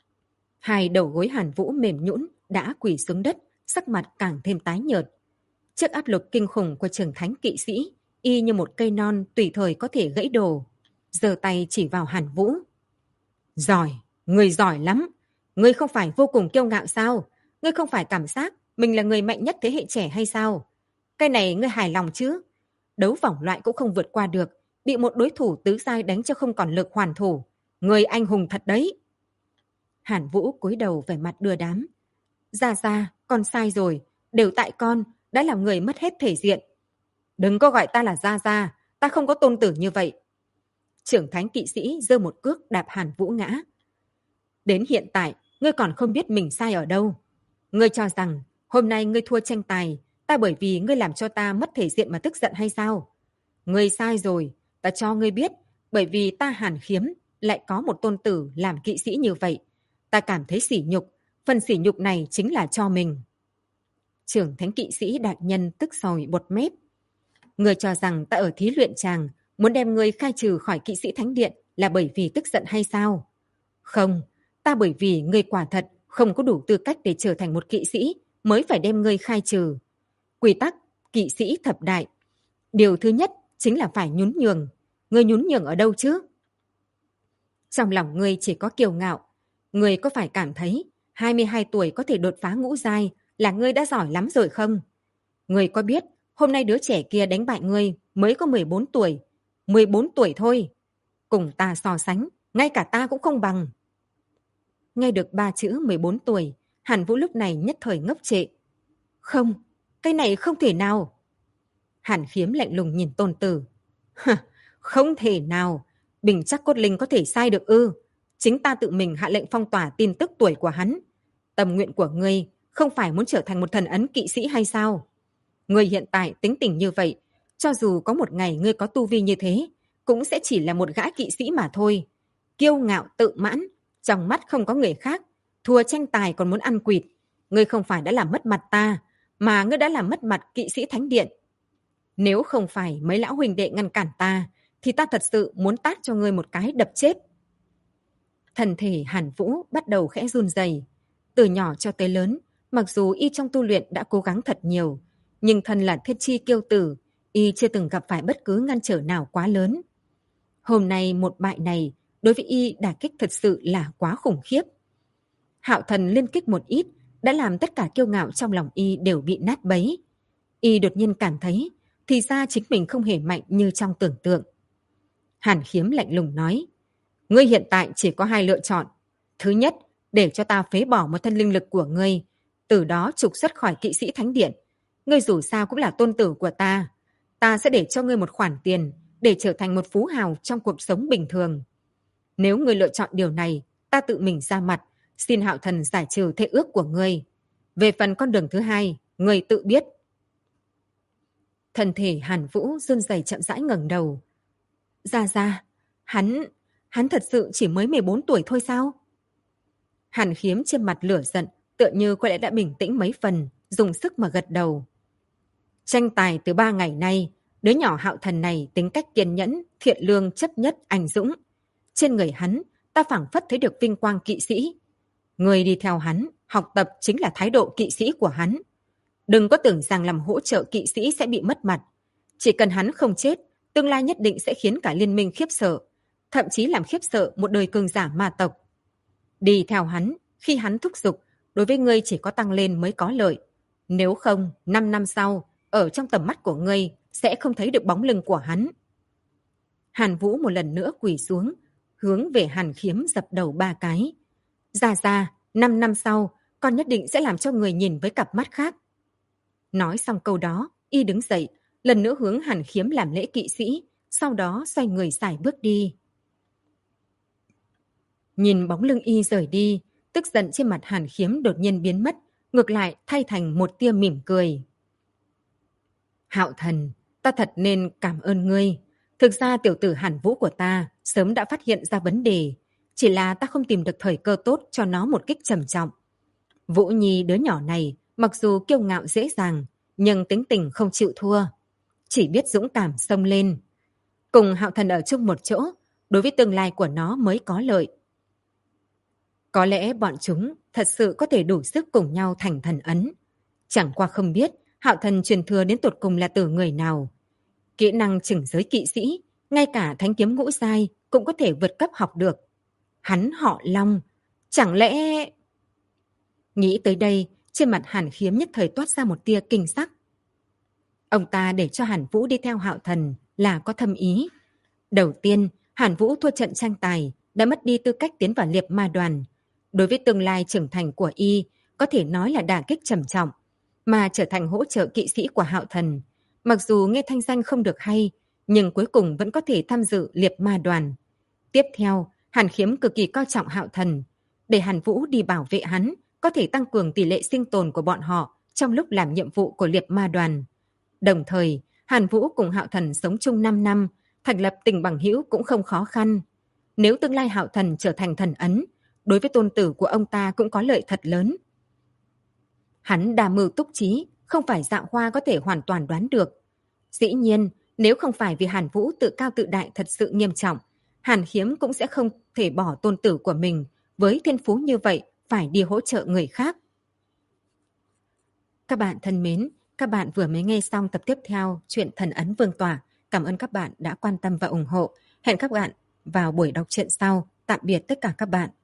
A: Hai đầu gối Hàn Vũ mềm nhũn đã quỳ xuống đất, sắc mặt càng thêm tái nhợt. Trước áp lực kinh khủng của trưởng thánh kỵ sĩ, y như một cây non tùy thời có thể gãy đổ. Giơ tay chỉ vào Hàn Vũ. Giỏi, ngươi giỏi lắm. Ngươi không phải vô cùng kiêu ngạo sao? Ngươi không phải cảm giác mình là người mạnh nhất thế hệ trẻ hay sao? Cái này ngươi hài lòng chứ? Đấu vòng loại cũng không vượt qua được, bị một đối thủ tứ giai đánh cho không còn lực hoàn thủ. Ngươi anh hùng thật đấy. Hàn Vũ cúi đầu vẻ mặt đưa đám. Ra, con sai rồi. Đều tại con, đã làm người mất hết thể diện. Đừng có gọi ta là Ra, ta không có tôn tử như vậy. Trưởng thánh kỵ sĩ giơ một cước đạp Hàn Vũ ngã. Đến hiện tại, ngươi còn không biết mình sai ở đâu. Ngươi cho rằng hôm nay ngươi thua tranh tài, ta bởi vì ngươi làm cho ta mất thể diện mà tức giận hay sao? Ngươi sai rồi, ta cho ngươi biết, bởi vì ta Hàn Khiếm lại có một tôn tử làm kỵ sĩ như vậy. Ta cảm thấy sỉ nhục, phần sỉ nhục này chính là cho mình. Trưởng thánh kỵ sĩ đại nhân tức sôi bột mép. Ngươi cho rằng ta ở thí luyện tràng muốn đem ngươi khai trừ khỏi kỵ sĩ thánh điện là bởi vì tức giận hay sao? Không, ta bởi vì ngươi quả thật không có đủ tư cách để trở thành một kỵ sĩ mới phải đem ngươi khai trừ. Quy tắc kỵ sĩ thập đại. Điều thứ nhất chính là phải nhún nhường. Ngươi nhún nhường ở đâu chứ? Trong lòng ngươi chỉ có kiêu ngạo. Ngươi có phải cảm thấy 22 tuổi có thể đột phá ngũ giai là ngươi đã giỏi lắm rồi không? Ngươi có biết hôm nay đứa trẻ kia đánh bại ngươi mới có 14 tuổi. 14 tuổi thôi. Cùng ta so sánh, ngay cả ta cũng không bằng. Nghe được 3 chữ 14 tuổi, Hàn Vũ lúc này nhất thời ngốc trệ. Không, cái này không thể nào. Hàn Khiếm lạnh lùng nhìn tôn tử. Không thể nào, Bình Trắc Cốt Linh có thể sai được ư? Chính ta tự mình hạ lệnh phong tỏa tin tức tuổi của hắn. Tâm nguyện của ngươi không phải muốn trở thành một thần ấn kỵ sĩ hay sao? Ngươi hiện tại tính tình như vậy, cho dù có một ngày ngươi có tu vi như thế, cũng sẽ chỉ là một gã kỵ sĩ mà thôi. Kiêu ngạo tự mãn, trong mắt không có người khác, thua tranh tài còn muốn ăn quỵt. Ngươi không phải đã làm mất mặt ta, mà ngươi đã làm mất mặt kỵ sĩ thánh điện. Nếu không phải mấy lão huỳnh đệ ngăn cản ta, thì ta thật sự muốn tát cho ngươi một cái đập chết. Thân thể Hàn Vũ bắt đầu khẽ run rẩy. Từ nhỏ cho tới lớn, mặc dù y trong tu luyện đã cố gắng thật nhiều, nhưng thân là thiên chi kiêu tử, y chưa từng gặp phải bất cứ ngăn trở nào quá lớn. Hôm nay một bại này, đối với y đả kích thật sự là quá khủng khiếp. Hạo Thần liên kích một ít, đã làm tất cả kiêu ngạo trong lòng y đều bị nát bấy. Y đột nhiên cảm thấy, thì ra chính mình không hề mạnh như trong tưởng tượng. Hàn Khiếm lạnh lùng nói, ngươi hiện tại chỉ có 2 lựa chọn. Thứ nhất, để cho ta phế bỏ một thân linh lực của ngươi, từ đó trục xuất khỏi kỵ sĩ thánh điện. Ngươi dù sao cũng là tôn tử của ta. Ta sẽ để cho ngươi một khoản tiền để trở thành một phú hào trong cuộc sống bình thường. Nếu ngươi lựa chọn điều này, ta tự mình ra mặt, xin Hạo Thần giải trừ thệ ước của ngươi. Về phần con đường thứ hai, ngươi tự biết. Thân thể Hàn Vũ run rẩy chậm rãi ngẩng đầu. Ra, hắn thật sự chỉ mới 14 tuổi thôi sao? Hàn Khiếm trên mặt lửa giận, tựa như có lẽ đã bình tĩnh mấy phần, dùng sức mà gật đầu. Tranh tài từ 3 ngày nay, đứa nhỏ Hạo Thần này tính cách kiên nhẫn, thiện lương, chấp nhất, anh dũng. Trên người hắn, ta phảng phất thấy được vinh quang kỵ sĩ. Người đi theo hắn, học tập chính là thái độ kỵ sĩ của hắn. Đừng có tưởng rằng làm hỗ trợ kỵ sĩ sẽ bị mất mặt. Chỉ cần hắn không chết, tương lai nhất định sẽ khiến cả liên minh khiếp sợ, thậm chí làm khiếp sợ một đời cường giả ma tộc. Đi theo hắn, khi hắn thúc giục, đối với ngươi chỉ có tăng lên mới có lợi. Nếu không, 5 năm sau, ở trong tầm mắt của ngươi sẽ không thấy được bóng lưng của hắn. Hàn Vũ một lần nữa quỳ xuống, hướng về Hàn Khiếm dập đầu 3 cái. Ra, 5 năm sau, con nhất định sẽ làm cho người nhìn với cặp mắt khác. Nói xong câu đó, y đứng dậy, lần nữa hướng Hàn Khiếm làm lễ kỵ sĩ, sau đó xoay người xài bước đi. Nhìn bóng lưng y rời đi, tức giận trên mặt Hàn Khiếm đột nhiên biến mất, ngược lại thay thành một tia mỉm cười. Hạo Thần, ta thật nên cảm ơn ngươi. Thực ra tiểu tử Hàn Vũ của ta sớm đã phát hiện ra vấn đề, chỉ là ta không tìm được thời cơ tốt cho nó một kích trầm trọng. Vũ Nhi đứa nhỏ này, mặc dù kiêu ngạo dễ dàng, nhưng tính tình không chịu thua. Chỉ biết dũng cảm xông lên. Cùng Hạo Thần ở chung một chỗ, đối với tương lai của nó mới có lợi. Có lẽ bọn chúng thật sự có thể đủ sức cùng nhau thành thần ấn. Chẳng qua không biết, Hạo Thần truyền thừa đến tột cùng là từ người nào? Kỹ năng chừng giới kỵ sĩ, ngay cả thánh kiếm ngũ giai cũng có thể vượt cấp học được. Hắn họ Long, chẳng lẽ... Nghĩ tới đây, trên mặt Hàn Khiếm nhất thời toát ra một tia kinh sắc. Ông ta để cho Hàn Vũ đi theo Hạo Thần là có thâm ý. Đầu tiên, Hàn Vũ thua trận tranh tài, đã mất đi tư cách tiến vào liệp ma đoàn. Đối với tương lai trưởng thành của y, có thể nói là đả kích trầm trọng, mà trở thành hỗ trợ kỵ sĩ của Hạo Thần. Mặc dù nghe thanh danh không được hay, nhưng cuối cùng vẫn có thể tham dự liệp ma đoàn. Tiếp theo, Hàn Khiếm cực kỳ coi trọng Hạo Thần. Để Hàn Vũ đi bảo vệ hắn, có thể tăng cường tỷ lệ sinh tồn của bọn họ trong lúc làm nhiệm vụ của liệp ma đoàn. Đồng thời, Hàn Vũ cùng Hạo Thần sống chung 5 năm, thành lập tình bằng hữu cũng không khó khăn. Nếu tương lai Hạo Thần trở thành thần ấn, đối với tôn tử của ông ta cũng có lợi thật lớn. Hắn đa mưu túc trí, không phải Dạ Hoa có thể hoàn toàn đoán được. Dĩ nhiên, nếu không phải vì Hàn Vũ tự cao tự đại thật sự nghiêm trọng, Hàn Khiếm cũng sẽ không thể bỏ tôn tử của mình với thiên phú như vậy phải đi hỗ trợ người khác. Các bạn thân mến, các bạn vừa mới nghe xong tập tiếp theo chuyện Thần Ấn Vương Tỏa. Cảm ơn các bạn đã quan tâm và ủng hộ. Hẹn các bạn vào buổi đọc truyện sau. Tạm biệt tất cả các bạn.